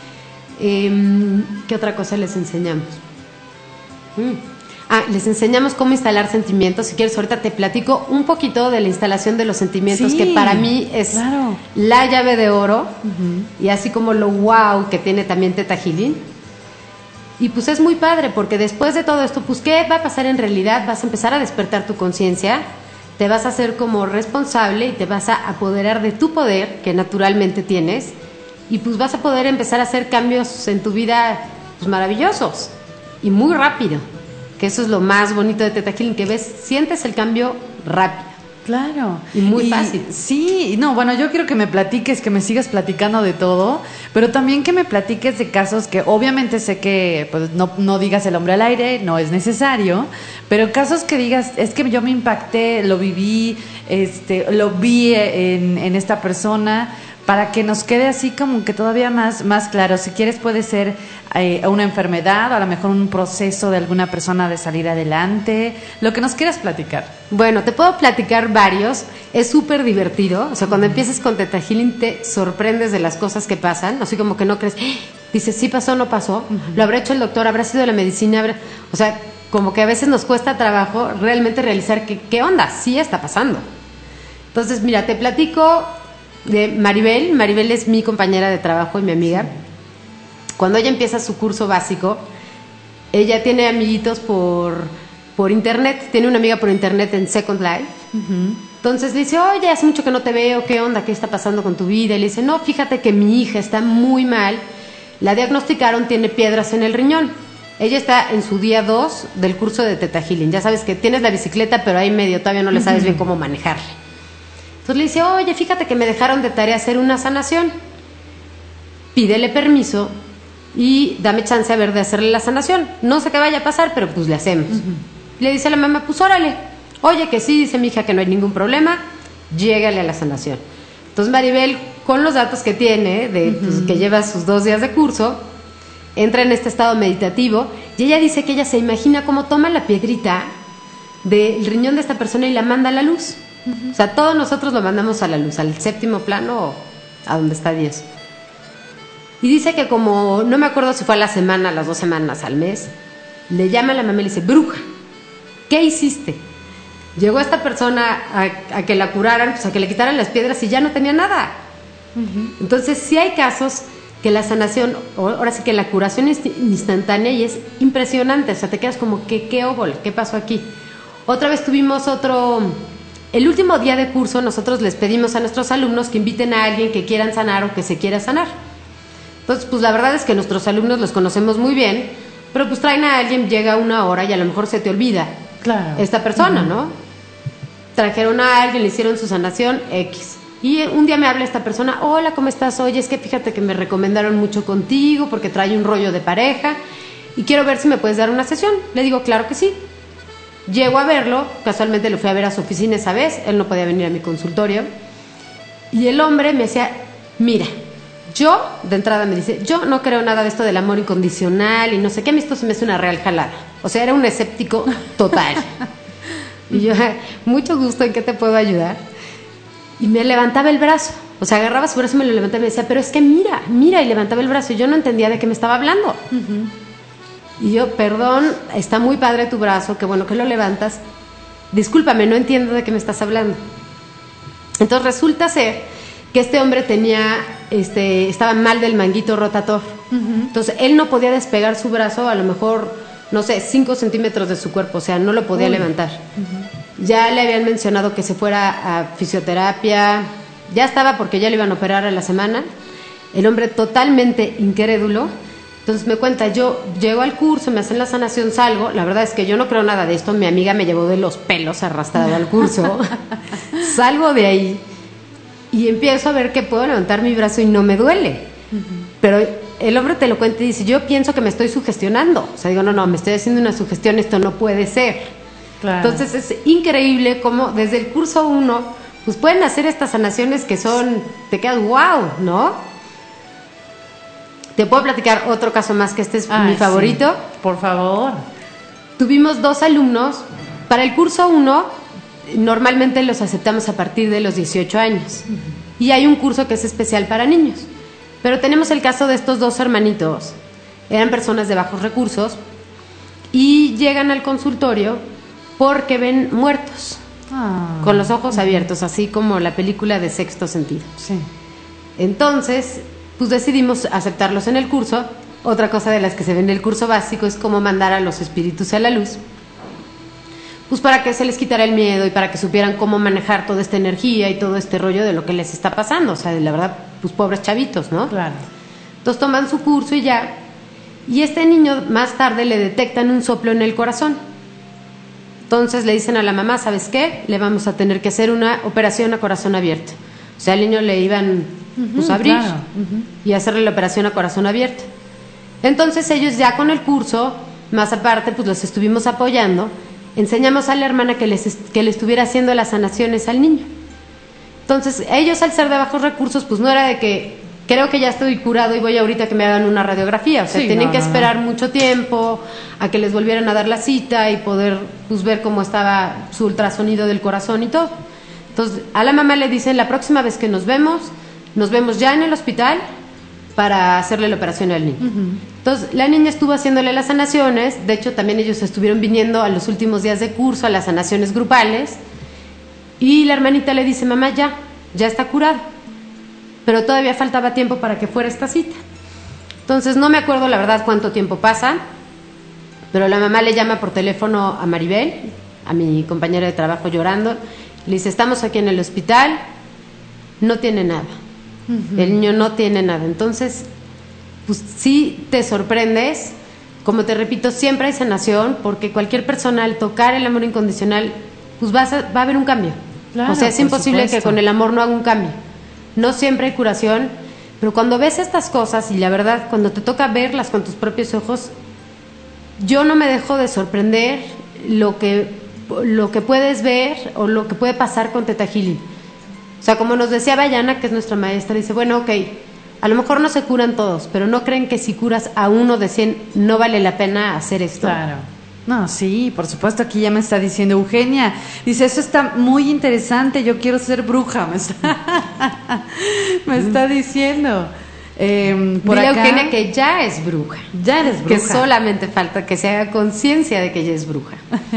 Eh, ¿Qué otra cosa les enseñamos? Mm. Ah, les enseñamos cómo instalar sentimientos. Si quieres, ahorita te platico un poquito de la instalación de los sentimientos, Sí, que para mí es claro. la llave de oro, Uh-huh. y así como lo wow que tiene también Theta Healing. Y pues es muy padre, porque después de todo esto, pues ¿qué va a pasar en realidad? Vas a empezar a despertar tu conciencia, te vas a hacer como responsable y te vas a apoderar de tu poder que naturalmente tienes, y pues vas a poder empezar a hacer cambios en tu vida pues maravillosos y muy rápido, que eso es lo más bonito de Theta Healing, que ves, sientes el cambio rápido. Claro. Y muy fácil. Sí, no, bueno, yo quiero que me platiques, que me sigas platicando de todo, pero también que me platiques de casos que obviamente sé que pues no, no digas el hombre al aire, no es necesario, pero casos que digas, es que yo me impacté, lo viví, este, lo vi en, en esta persona, para que nos quede así como que todavía más, más claro. Si quieres puede ser eh, una enfermedad o a lo mejor un proceso de alguna persona de salir adelante, lo que nos quieras platicar. Bueno, te puedo platicar varios, es súper divertido, o sea, cuando empieces con Theta Healing te sorprendes de las cosas que pasan, así como que no crees, dices, sí pasó, no pasó, uh-huh. Lo habrá hecho el doctor, habrá sido la medicina, habrá... o sea, como que a veces nos cuesta trabajo realmente realizar que, qué onda, sí está pasando. Entonces, mira, te platico de Maribel. Maribel es mi compañera de trabajo y mi amiga. Cuando ella empieza su curso básico, ella tiene amiguitos por, por internet, tiene una amiga por internet en Second Life. Uh-huh. Entonces le dice, oye, hace mucho que no te veo, ¿qué onda? ¿Qué está pasando con tu vida? Y le dice, no, fíjate que mi hija está muy mal, la diagnosticaron, tiene piedras en el riñón. Ella está en su día dos del curso de Theta Healing. Ya sabes que tienes la bicicleta, pero ahí medio todavía no le sabes uh-huh. bien cómo manejarla. Entonces le dice, oye, fíjate que me dejaron de tarea hacer una sanación. Pídele permiso y dame chance a ver de hacerle la sanación. No sé qué vaya a pasar, pero pues le hacemos. Uh-huh. Le dice a la mamá, pues órale. Oye, que sí, dice mi hija que no hay ningún problema, llégale a la sanación. Entonces Maribel, con los datos que tiene, de, uh-huh. pues, que lleva sus dos días de curso, entra en este estado meditativo y ella dice que ella se imagina cómo toma la piedrita del riñón de esta persona y la manda a la luz. Uh-huh. O sea, todos nosotros lo mandamos a la luz, al séptimo plano o a donde está Dios. Y dice que como, no me acuerdo si fue a la semana, a las dos semanas, al mes, le llama a la mamá y le dice, bruja, ¿qué hiciste? Llegó esta persona a, a que la curaran, pues a que le quitaran las piedras y ya no tenía nada. Uh-huh. Entonces sí hay casos que la sanación, ahora sí que la curación es instantánea y es impresionante, o sea, te quedas como, ¿qué, qué óvole? ¿Qué pasó aquí? Otra vez tuvimos otro... El último día de curso nosotros les pedimos a nuestros alumnos que inviten a alguien que quieran sanar o que se quiera sanar. Entonces, pues la verdad es que nuestros alumnos los conocemos muy bien, pero pues traen a alguien, llega una hora y a lo mejor se te olvida claro. esta persona, uh-huh. ¿no? Trajeron a alguien, le hicieron su sanación, X. Y un día me habla esta persona, hola, ¿cómo estás? Oye, es que fíjate que me recomendaron mucho contigo porque trae un rollo de pareja y quiero ver si me puedes dar una sesión. Le digo, claro que sí. Llego a verlo, casualmente lo fui a ver a su oficina esa vez, él no podía venir a mi consultorio, y el hombre me decía, mira, yo, de entrada me dice, yo no creo nada de esto del amor incondicional y no sé qué, a mí esto se me hace una real jalada. O sea, era un escéptico total. Y yo, mucho gusto, ¿en qué te puedo ayudar? Y me levantaba el brazo, o sea, agarraba su brazo y me lo levantaba y me decía, pero es que mira, mira, y levantaba el brazo, y yo no entendía de qué me estaba hablando. Uh-huh. Y yo, perdón, está muy padre tu brazo, qué bueno que lo levantas. Discúlpame, no entiendo de qué me estás hablando. Entonces resulta ser que este hombre tenía, este, estaba mal del manguito rotator. Uh-huh. Entonces él no podía despegar su brazo, a lo mejor, no sé, cinco centímetros de su cuerpo, o sea, no lo podía Uy. levantar. Uh-huh. Ya le habían mencionado que se fuera a fisioterapia, ya estaba porque ya le iban a operar a la semana. El hombre totalmente incrédulo. Entonces me cuenta, yo llego al curso, me hacen la sanación, salgo, la verdad es que yo no creo nada de esto, mi amiga me llevó de los pelos arrastrado al curso, salgo de ahí y empiezo a ver que puedo levantar mi brazo y no me duele, uh-huh. Pero el hombre te lo cuenta y dice, yo pienso que me estoy sugestionando, o sea, digo, no, no, me estoy haciendo una sugestión, esto no puede ser. Claro. Entonces es increíble cómo desde el curso uno, pues pueden hacer estas sanaciones que son, te quedas wow, ¿no? Te puedo platicar otro caso más, que este es Ay, mi favorito. Sí. Por favor. Tuvimos dos alumnos. Para el curso uno, normalmente los aceptamos a partir de los dieciocho años. Uh-huh. Y hay un curso que es especial para niños. Pero tenemos el caso de estos dos hermanitos. Eran personas de bajos recursos y llegan al consultorio porque ven muertos, ah, con los ojos abiertos, así como la película de Sexto Sentido. Sí. Entonces, pues decidimos aceptarlos en el curso. Otra cosa de las que se ve en el curso básico es cómo mandar a los espíritus a la luz, pues para que se les quitara el miedo y para que supieran cómo manejar toda esta energía y todo este rollo de lo que les está pasando. O sea, la verdad, pues pobres chavitos, ¿no? Claro. Entonces toman su curso y ya. Y este niño más tarde le detectan un soplo en el corazón. Entonces le dicen a la mamá, ¿sabes qué? Le vamos a tener que hacer una operación a corazón abierto. O sea, al niño le iban pues, uh-huh, a abrir, claro, uh-huh, y hacerle la operación a corazón abierto. Entonces ellos ya con el curso, más aparte, pues los estuvimos apoyando. Enseñamos a la hermana que, les, que le estuviera haciendo las sanaciones al niño. Entonces ellos, al ser de bajos recursos, pues no era de que creo que ya estoy curado y voy ahorita que me hagan una radiografía. O sea, sí, tienen no, que no, esperar no. mucho tiempo a que les volvieran a dar la cita y poder pues, ver cómo estaba su ultrasonido del corazón y todo. Entonces a la mamá le dicen, la próxima vez que nos vemos, nos vemos ya en el hospital para hacerle la operación al niño. Uh-huh. Entonces la niña estuvo haciéndole las sanaciones. De hecho, también ellos estuvieron viniendo a los últimos días de curso a las sanaciones grupales. Y la hermanita le dice, mamá, ya, ya está curada, pero todavía faltaba tiempo para que fuera esta cita. Entonces no me acuerdo la verdad cuánto tiempo pasa, pero la mamá le llama por teléfono a Maribel, a mi compañera de trabajo, llorando. Le dice, estamos aquí en el hospital, no tiene nada. Uh-huh. El niño no tiene nada. Entonces, pues sí te sorprendes. Como te repito, siempre hay sanación, porque cualquier persona al tocar el amor incondicional, pues va a, va a haber un cambio. Claro, o sea, es imposible supuesto. que con el amor no haga un cambio. No siempre hay curación, pero cuando ves estas cosas, y la verdad, cuando te toca verlas con tus propios ojos, yo no me dejo de sorprender lo que, lo que puedes ver o lo que puede pasar con Teta Healing. O sea, como nos decía Bayana, que es nuestra maestra, dice, bueno, ok, a lo mejor no se curan todos, pero ¿no creen que si curas a uno de cien no vale la pena hacer esto? Claro. No, sí, por supuesto, aquí ya me está diciendo Eugenia, dice, eso está muy interesante, yo quiero ser bruja, me está, me está diciendo. Eh, por Dile acá, a Eugenia que ya es bruja. Ya eres bruja. Que solamente falta que se haga conciencia de que ella es bruja.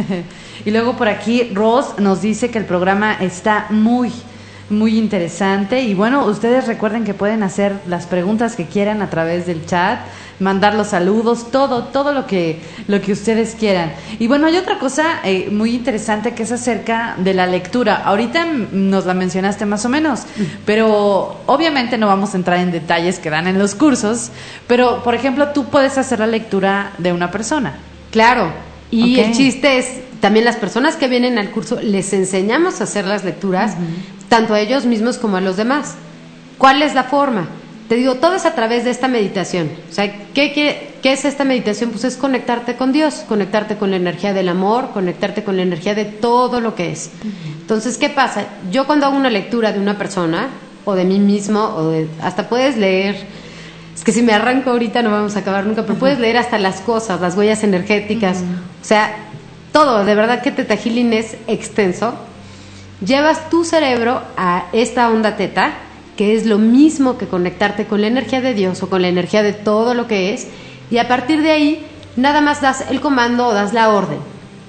Y luego por aquí Ros nos dice que el programa está muy... muy interesante. Y bueno, ustedes recuerden que pueden hacer las preguntas que quieran a través del chat, mandar los saludos, todo, todo lo que, lo que ustedes quieran. Y bueno, hay otra cosa eh, muy interesante que es acerca de la lectura. Ahorita nos la mencionaste más o menos, pero obviamente no vamos a entrar en detalles que dan en los cursos, pero por ejemplo, tú puedes hacer la lectura de una persona. Claro, y okay. El chiste es, también las personas que vienen al curso, les enseñamos a hacer las lecturas, uh-huh, tanto a ellos mismos como a los demás. ¿Cuál es la forma? Te digo, todo es a través de esta meditación. O sea, ¿qué, qué, qué es esta meditación? Pues es conectarte con Dios, conectarte con la energía del amor, conectarte con la energía de todo lo que es. Uh-huh. Entonces, ¿qué pasa? Yo cuando hago una lectura de una persona, o de mí mismo, o de, hasta puedes leer, es que si me arranco ahorita no vamos a acabar nunca, pero uh-huh, puedes leer hasta las cosas, las huellas energéticas, uh-huh, o sea, todo. De verdad que Teta Healing es extenso. Llevas tu cerebro a esta onda teta, que es lo mismo que conectarte con la energía de Dios o con la energía de todo lo que es, y a partir de ahí nada más das el comando o das la orden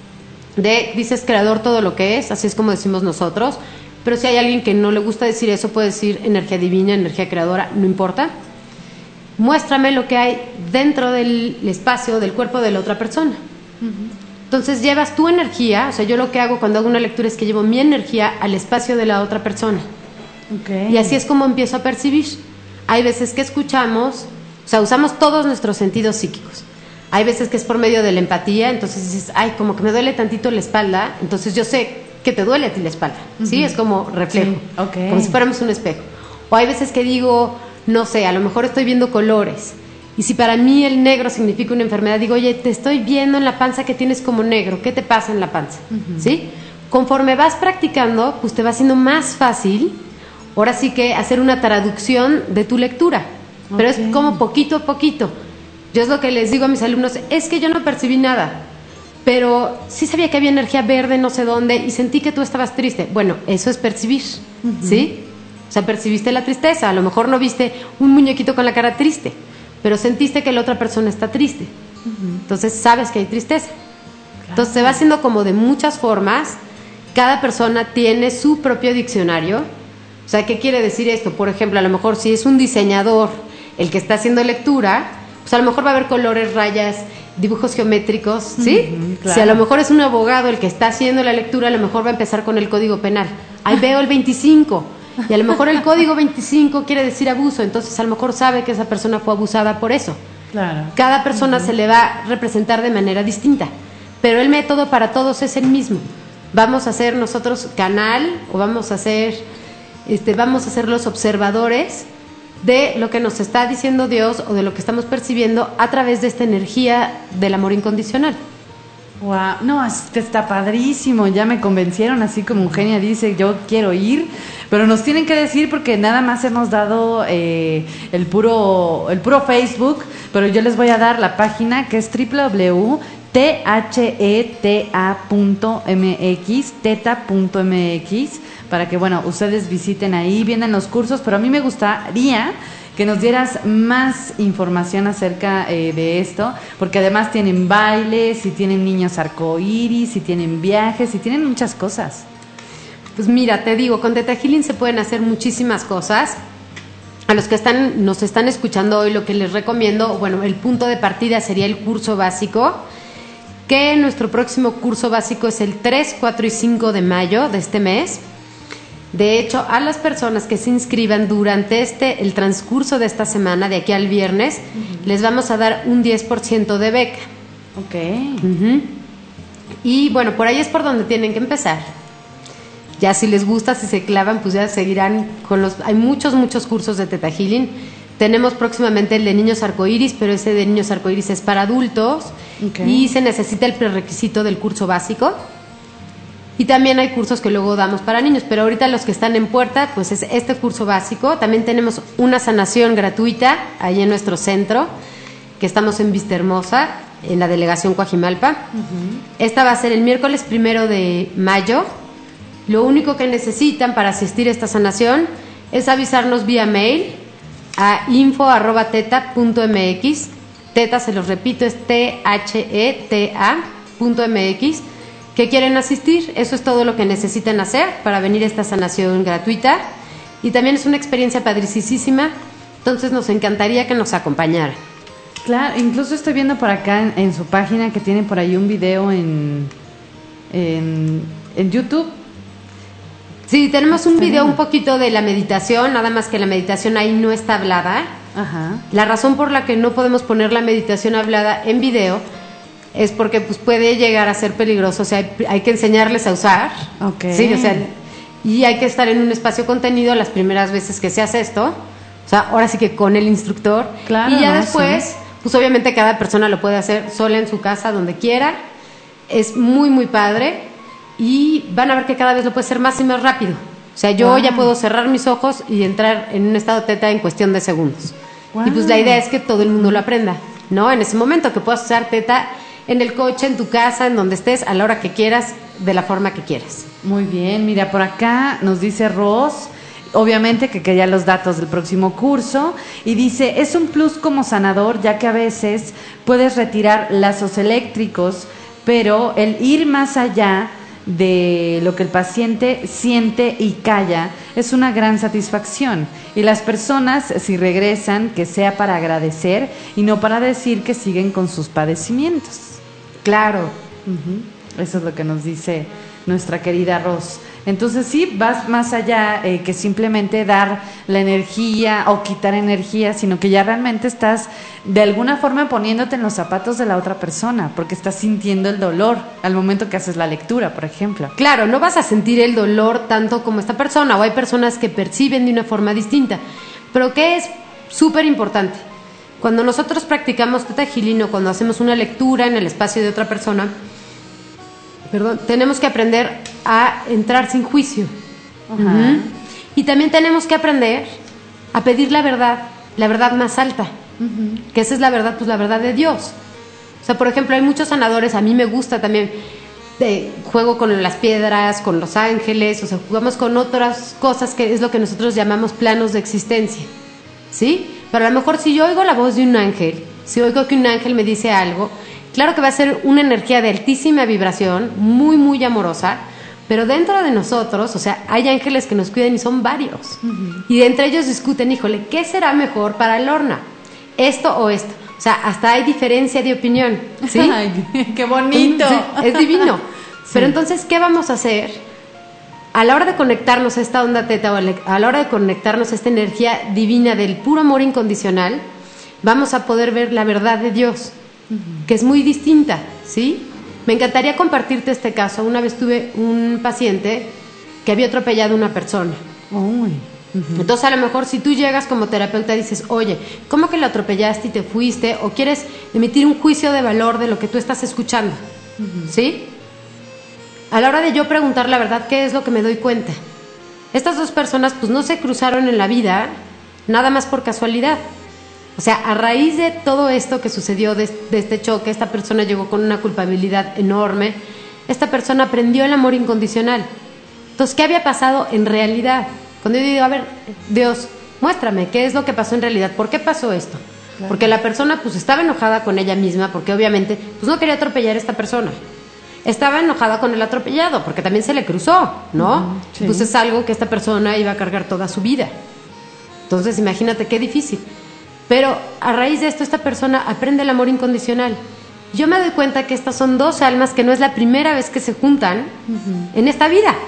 de, dices creador todo lo que es, así es como decimos nosotros, pero si hay alguien que no le gusta decir eso, puede decir energía divina, energía creadora, no importa. Muéstrame lo que hay dentro del espacio del cuerpo de la otra persona. Uh-huh. Entonces llevas tu energía, o sea, yo lo que hago cuando hago una lectura es que llevo mi energía al espacio de la otra persona. Okay. Y así es como empiezo a percibir. Hay veces que escuchamos, o sea, usamos todos nuestros sentidos psíquicos. Hay veces que es por medio de la empatía, entonces dices, ay, como que me duele tantito la espalda, entonces yo sé que te duele a ti la espalda, uh-huh, ¿sí? Es como reflejo, sí. Okay. Como si fuéramos un espejo. O hay veces que digo, no sé, a lo mejor estoy viendo colores. Y si para mí el negro significa una enfermedad, digo, oye, te estoy viendo en la panza que tienes como negro, ¿qué te pasa en la panza? Uh-huh. ¿Sí? Conforme vas practicando, pues te va siendo más fácil, ahora sí que hacer una traducción de tu lectura. Okay. Pero es como poquito a poquito. Yo es lo que les digo a mis alumnos, es que yo no percibí nada, pero sí sabía que había energía verde no sé dónde y sentí que tú estabas triste. Bueno, eso es percibir, uh-huh. ¿sí? O sea, percibiste la tristeza. A lo mejor no viste un muñequito con la cara triste, pero sentiste que la otra persona está triste. Uh-huh. Entonces sabes que hay tristeza. Claro. Entonces se va haciendo como de muchas formas. Cada persona tiene su propio diccionario. O sea, ¿qué quiere decir esto? Por ejemplo, a lo mejor si es un diseñador el que está haciendo lectura, pues a lo mejor va a haber colores, rayas, dibujos geométricos, ¿sí? Uh-huh, claro. Si a lo mejor es un abogado el que está haciendo la lectura, a lo mejor va a empezar con el Código Penal. Ahí veo el veinticinco. Y a lo mejor el código veinticinco quiere decir abuso, entonces a lo mejor sabe que esa persona fue abusada por eso. Claro. Cada persona uh-huh. se le va a representar de manera distinta, pero el método para todos es el mismo. Vamos a ser nosotros canal o vamos a ser, este, vamos a ser los observadores de lo que nos está diciendo Dios o de lo que estamos percibiendo a través de esta energía del amor incondicional. Wow, no, es que está padrísimo, ya me convencieron, así como Eugenia dice, yo quiero ir, pero nos tienen que decir porque nada más hemos dado eh, el puro el puro Facebook, pero yo les voy a dar la página que es doble u doble u doble u punto theta punto m x, teta punto m x, para que, bueno, ustedes visiten ahí, vienen los cursos, pero a mí me gustaría que nos dieras más información acerca eh, de esto, porque además tienen bailes, y tienen niños arcoíris, y tienen viajes, y tienen muchas cosas. Pues mira, te digo, con Theta Healing se pueden hacer muchísimas cosas. A los que están nos están escuchando hoy, lo que les recomiendo, bueno, el punto de partida sería el curso básico, que nuestro próximo curso básico es el tres, cuatro y cinco de mayo de este mes. De hecho, a las personas que se inscriban durante este el transcurso de esta semana, de aquí al viernes, uh-huh. les vamos a dar un diez por ciento de beca. Ok. Uh-huh. Y bueno, por ahí es por donde tienen que empezar. Ya si les gusta, si se clavan, pues ya seguirán con los... Hay muchos, muchos cursos de Theta Healing. Tenemos próximamente el de niños arcoíris, pero ese de niños arcoíris es para adultos. Okay. Y se necesita el prerequisito del curso básico. Y también hay cursos que luego damos para niños, pero ahorita los que están en puerta, pues es este curso básico. También tenemos una sanación gratuita ahí en nuestro centro, que estamos en Vista Hermosa, en la delegación Coajimalpa. Uh-huh. Esta va a ser el miércoles primero de mayo. Lo único que necesitan para asistir a esta sanación es avisarnos vía mail a info arroba teta punto m x. Teta, se los repito, es T H E T A punto M X. Que quieren asistir, eso es todo lo que necesitan hacer para venir a esta sanación gratuita, y también es una experiencia padricísima, entonces nos encantaría que nos acompañaran. Claro, incluso estoy viendo por acá en, en su página que tienen por ahí un video en, en, en YouTube. Sí, tenemos un video un poquito de la meditación, nada más que la meditación ahí no está hablada. Ajá. La razón por la que no podemos poner la meditación hablada en video es porque pues puede llegar a ser peligroso, o sea, hay, hay que enseñarles a usar. Okay. Sí, o sea, y hay que estar en un espacio contenido las primeras veces que se hace esto, o sea, ahora sí que con el instructor. Claro, y ya no, después, sí. Pues obviamente cada persona lo puede hacer sola en su casa, donde quiera. Es muy, muy padre, y van a ver que cada vez lo puede hacer más y más rápido. O sea, yo wow. ya puedo cerrar mis ojos y entrar en un estado teta en cuestión de segundos. Wow. Y pues la idea es que todo el mundo lo aprenda, ¿no? En ese momento que puedas usar teta en el coche, en tu casa, en donde estés, a la hora que quieras, de la forma que quieras. Muy bien, mira, por acá nos dice Ros, obviamente que quería los datos del próximo curso, y dice, es un plus como sanador, ya que a veces puedes retirar lazos eléctricos, pero el ir más allá de lo que el paciente siente y calla es una gran satisfacción, y las personas, si regresan, que sea para agradecer y no para decir que siguen con sus padecimientos. Claro. Uh-huh. Eso es lo que nos dice nuestra querida Ros. Entonces sí, vas más allá eh, que simplemente dar la energía o quitar energía, sino que ya realmente estás de alguna forma poniéndote en los zapatos de la otra persona, porque estás sintiendo el dolor al momento que haces la lectura, por ejemplo. Claro, no vas a sentir el dolor tanto como esta persona, o hay personas que perciben de una forma distinta, pero ¿qué es súper importante? Cuando nosotros practicamos Theta Healing o cuando hacemos una lectura en el espacio de otra persona, perdón, tenemos que aprender a entrar sin juicio. Uh-huh. Uh-huh. Y también tenemos que aprender a pedir la verdad, la verdad más alta, uh-huh. que esa es la verdad, pues la verdad de Dios. O sea, por ejemplo, hay muchos sanadores, a mí me gusta también, eh, juego con las piedras, con los ángeles, o sea, jugamos con otras cosas que es lo que nosotros llamamos planos de existencia, ¿sí? Pero a lo mejor si yo oigo la voz de un ángel, si oigo que un ángel me dice algo, claro que va a ser una energía de altísima vibración, muy, muy amorosa, pero dentro de nosotros, o sea, hay ángeles que nos cuidan y son varios. Uh-huh. Y de entre ellos discuten, híjole, ¿qué será mejor para Lorna? ¿Esto o esto? O sea, hasta hay diferencia de opinión, ¿sí? Ay, ¡qué bonito! Es divino. Sí. Pero entonces, ¿qué vamos a hacer? A la hora de conectarnos a esta onda teta, o a la hora de conectarnos a esta energía divina del puro amor incondicional, vamos a poder ver la verdad de Dios, uh-huh. que es muy distinta, ¿sí? Me encantaría compartirte este caso. Una vez tuve un paciente que había atropellado a una persona. Uy. Uh-huh. Entonces, a lo mejor si tú llegas como terapeuta y dices, oye, ¿cómo que lo atropellaste y te fuiste? O quieres emitir un juicio de valor de lo que tú estás escuchando, uh-huh. ¿sí? A la hora de yo preguntar la verdad, ¿qué es lo que me doy cuenta? Estas dos personas pues no se cruzaron en la vida nada más por casualidad. O sea, a raíz de todo esto que sucedió, de, de este choque, esta persona llegó con una culpabilidad enorme, esta persona aprendió el amor incondicional. Entonces, ¿qué había pasado en realidad? Cuando yo digo, a ver, Dios, muéstrame, ¿qué es lo que pasó en realidad? ¿Por qué pasó esto? Claro. Porque la persona pues estaba enojada con ella misma, porque obviamente pues no quería atropellar a esta persona. Estaba enojada con el atropellado, porque también se le cruzó, ¿no? Uh-huh, sí. Pues es algo que esta persona iba a cargar toda su vida. Entonces, imagínate qué difícil. Pero a raíz de esto, esta persona aprende el amor incondicional. Yo me doy cuenta que estas son dos almas que no es la primera vez que se juntan uh-huh. en esta vida.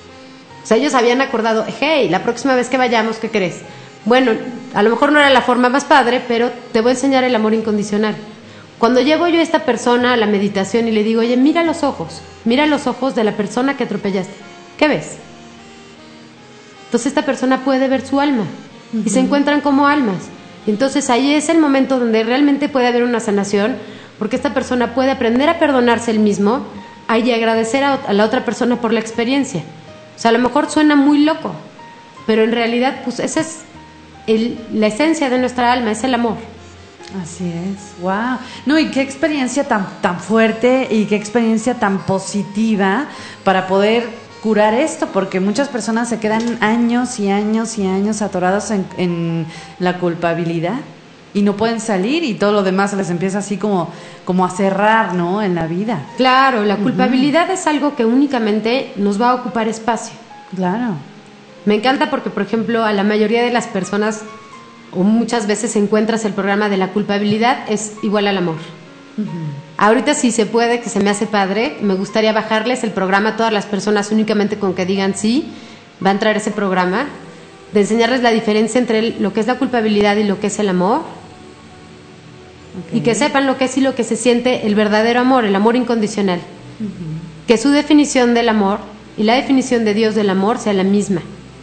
O sea, ellos habían acordado, hey, la próxima vez que vayamos, ¿qué crees? Bueno, a lo mejor no era la forma más padre, pero te voy a enseñar el amor incondicional. Cuando llego yo a esta persona a la meditación y le digo, oye, mira los ojos, mira los ojos de la persona que atropellaste, ¿qué ves? Entonces esta persona puede ver su alma uh-huh. y se encuentran como almas. Y entonces ahí es el momento donde realmente puede haber una sanación, porque esta persona puede aprender a perdonarse él mismo y agradecer a, a la otra persona por la experiencia. O sea, a lo mejor suena muy loco, pero en realidad pues esa es el, la esencia de nuestra alma, es el amor. Así es, wow. No, y qué experiencia tan, tan fuerte y qué experiencia tan positiva para poder curar esto, porque muchas personas se quedan años y años y años atorados en, en la culpabilidad y no pueden salir y todo lo demás se les empieza así como, como a cerrar, ¿no? En la vida. Claro, la culpabilidad uh-huh. es algo que únicamente nos va a ocupar espacio. Claro. Me encanta porque, por ejemplo, a la mayoría de las personas, o muchas veces encuentras el programa de la culpabilidad, es igual al amor. Uh-huh. Ahorita si se puede, que se me hace padre, me gustaría bajarles el programa a todas las personas únicamente con que digan sí, va a entrar ese programa, de enseñarles la diferencia entre lo que es la culpabilidad y lo que es el amor. Okay. Y que sepan lo que es y lo que se siente el verdadero amor, el amor incondicional. Uh-huh. Que su definición del amor y la definición de Dios del amor sea la misma.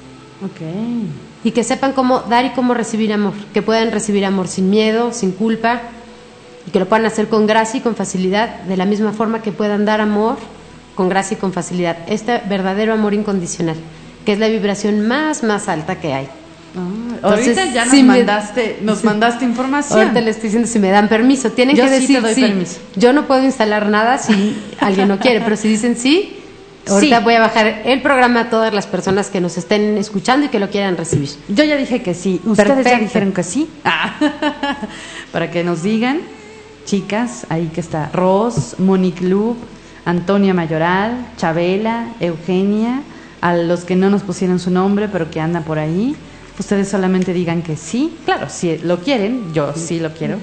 Okay. Y que sepan cómo dar y cómo recibir amor, que puedan recibir amor sin miedo, sin culpa, y que lo puedan hacer con gracia y con facilidad, de la misma forma que puedan dar amor con gracia y con facilidad. Este verdadero amor incondicional, que es la vibración más, más alta que hay. Ah, ahorita ya nos, si mandaste, me, nos mandaste información. Ahorita le estoy diciendo si me dan permiso. Tienen yo que decir sí, te doy sí. permiso. Yo no puedo instalar nada si alguien no quiere, pero si dicen sí, ahorita sí. voy a bajar el programa a todas las personas que nos estén escuchando y que lo quieran recibir. Yo ya dije que sí. Ustedes Perfecto. Ya dijeron que sí. Ah. Para que nos digan, chicas, ahí que está Ros, Monique Lub, Antonia Mayoral, Chabela, Eugenia, a los que no nos pusieron su nombre pero que andan por ahí. Ustedes solamente digan que sí, claro, si lo quieren, yo sí lo quiero.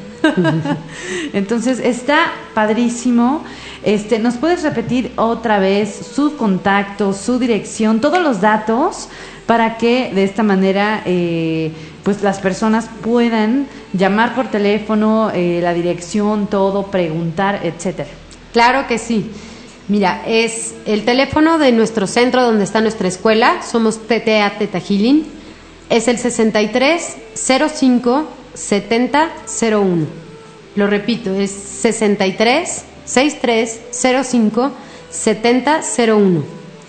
Entonces, está padrísimo. Este, ¿nos puedes repetir otra vez su contacto, su dirección, todos los datos para que de esta manera eh, pues las personas puedan llamar por teléfono, eh, la dirección, todo, preguntar, etcétera? Claro que sí. Mira, es el teléfono de nuestro centro donde está nuestra escuela, somos T T A Theta Healing. Es el sesenta y tres cero cinco setenta cero uno. Lo repito, es sesenta y tres sesenta y tres cero cinco setenta cero uno.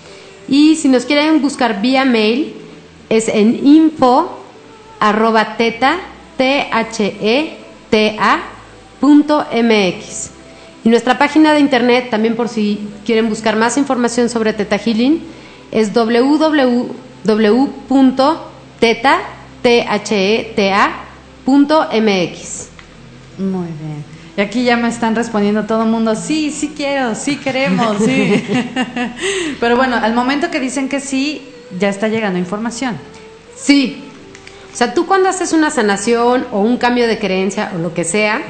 Y si nos quieren buscar vía mail, es en info arroba theta, T H E T A punto M X. Y nuestra página de internet, también por si quieren buscar más información sobre Theta Healing, es w w w punto theta punto m x. Muy bien. Y aquí ya me están respondiendo todo el mundo, sí, sí quiero, sí queremos, sí. Pero bueno, al momento que dicen que sí, ya está llegando información. Sí. O sea, tú cuando haces una sanación o un cambio de creencia o lo que sea,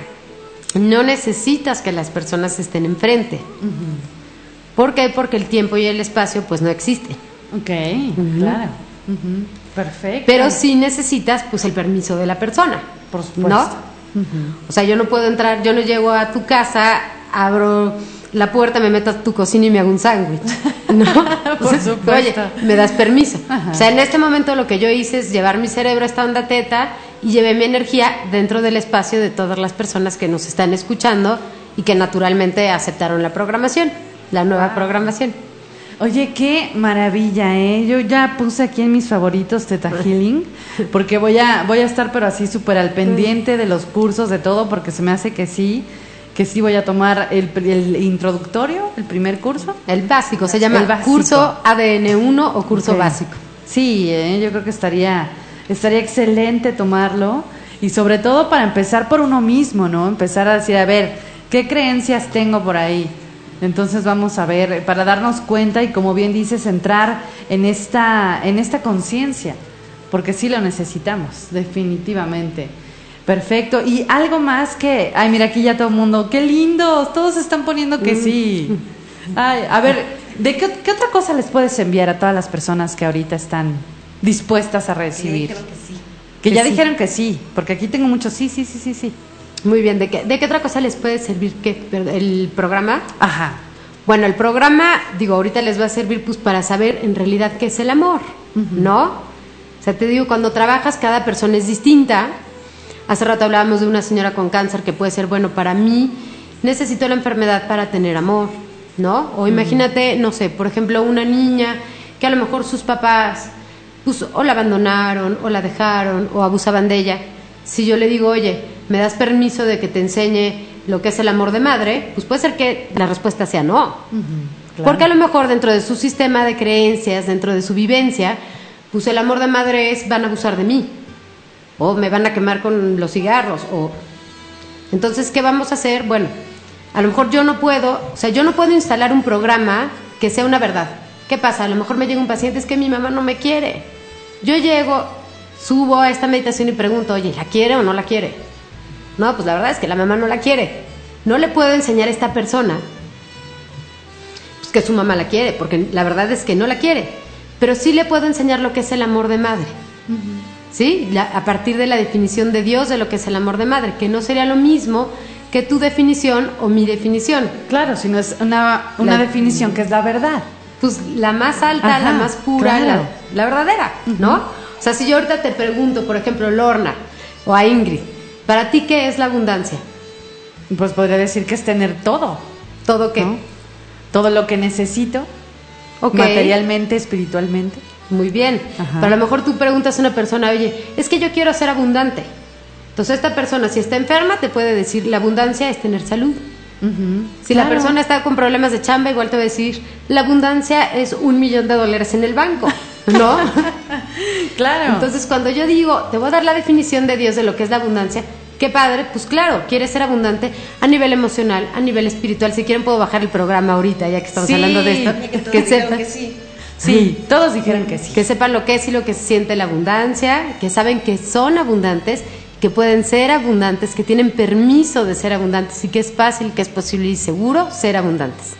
no necesitas que las personas estén enfrente. Uh-huh. ¿Por qué? Porque el tiempo y el espacio pues no existen. Ok, uh-huh. Claro. Uh-huh. Perfecto. Pero sí necesitas pues el permiso de la persona. Por supuesto. ¿No? Uh-huh. O sea, yo no puedo entrar, yo no llego a tu casa, abro la puerta, me meto a tu cocina y me hago un sándwich, ¿no? Por o sea, supuesto. Oye, me das permiso. Ajá. O sea, en este momento lo que yo hice es llevar mi cerebro a esta onda teta y llevé mi energía dentro del espacio de todas las personas que nos están escuchando y que naturalmente aceptaron la programación, la nueva wow. programación. Oye, qué maravilla, ¿eh? Yo ya puse aquí en mis favoritos Theta Healing, porque voy a voy a estar pero así súper al pendiente de los cursos, de todo, porque se me hace que sí, que sí voy a tomar el, el introductorio, el primer curso. El básico, se llama básico. Curso A D N uno o curso okay. básico. Sí, ¿eh? Yo creo que estaría, estaría excelente tomarlo, y sobre todo para empezar por uno mismo, ¿no? Empezar a decir, a ver, ¿qué creencias tengo por ahí? Entonces vamos a ver, para darnos cuenta y como bien dices, entrar en esta, en esta conciencia, porque sí lo necesitamos, definitivamente. Perfecto. Y algo más que, ay, mira, aquí ya todo el mundo, qué lindos, todos están poniendo que sí. Ay, a ver, ¿de qué, qué otra cosa les puedes enviar a todas las personas que ahorita están dispuestas a recibir? Sí, creo que sí. Que, que ya sí. dijeron que sí, porque aquí tengo muchos sí, sí, sí, sí, sí. Muy bien, ¿de qué, de qué otra cosa les puede servir qué, el programa? Ajá. Bueno, el programa, digo, ahorita les va a servir pues para saber en realidad qué es el amor, uh-huh. ¿no? O sea, te digo, cuando trabajas cada persona es distinta. Hace rato hablábamos de una señora con cáncer que puede ser, bueno, para mí necesito la enfermedad para tener amor, ¿no? O imagínate, no sé, por ejemplo, una niña que a lo mejor sus papás pues o la abandonaron o la dejaron o abusaban de ella. Si yo le digo, oye, ¿me das permiso de que te enseñe lo que es el amor de madre? Pues puede ser que la respuesta sea no. Uh-huh, claro. Porque a lo mejor dentro de su sistema de creencias, dentro de su vivencia, pues el amor de madre es van a abusar de mí, o me van a quemar con los cigarros, o... Entonces, ¿qué vamos a hacer? Bueno, a lo mejor yo no puedo, o sea, yo no puedo instalar un programa que sea una verdad. ¿Qué pasa? A lo mejor me llega un paciente, es que mi mamá no me quiere. Yo llego, subo a esta meditación y pregunto, oye, ¿la quiere o no la quiere? No, pues la verdad es que la mamá no la quiere. No le puedo enseñar a esta persona pues que su mamá la quiere, porque la verdad es que no la quiere. Pero sí le puedo enseñar lo que es el amor de madre. Uh-huh. ¿Sí? La, a partir de la definición de Dios de lo que es el amor de madre, que no sería lo mismo que tu definición o mi definición. Claro, sino es una, una la, definición que es la verdad. Pues la más alta, ajá, la más pura, claro. la, la verdadera, uh-huh. ¿no? O sea, si yo ahorita te pregunto, por ejemplo, Lorna o a Ingrid, ¿para ti qué es la abundancia? Pues podría decir que es tener todo. ¿Todo qué? ¿No? Todo lo que necesito, okay. materialmente, espiritualmente. Muy bien. Ajá. Pero a lo mejor tú preguntas a una persona, oye, es que yo quiero ser abundante. Entonces esta persona, si está enferma, te puede decir, la abundancia es tener salud. Uh-huh. Si claro. la persona está con problemas de chamba, igual te va a decir, la abundancia es un millón de dólares en el banco, ¿no? Claro. Entonces cuando yo digo, te voy a dar la definición de Dios de lo que es la abundancia, qué padre, pues claro, quieres ser abundante a nivel emocional, a nivel espiritual. Si quieren puedo bajar el programa ahorita, ya que estamos sí, hablando de esto. Que, que sepan que sí. Sí, todos dijeron que sí. Que sepan lo que es y lo que se siente la abundancia, que saben que son abundantes, que pueden ser abundantes, que tienen permiso de ser abundantes y que es fácil, que es posible y seguro ser abundantes.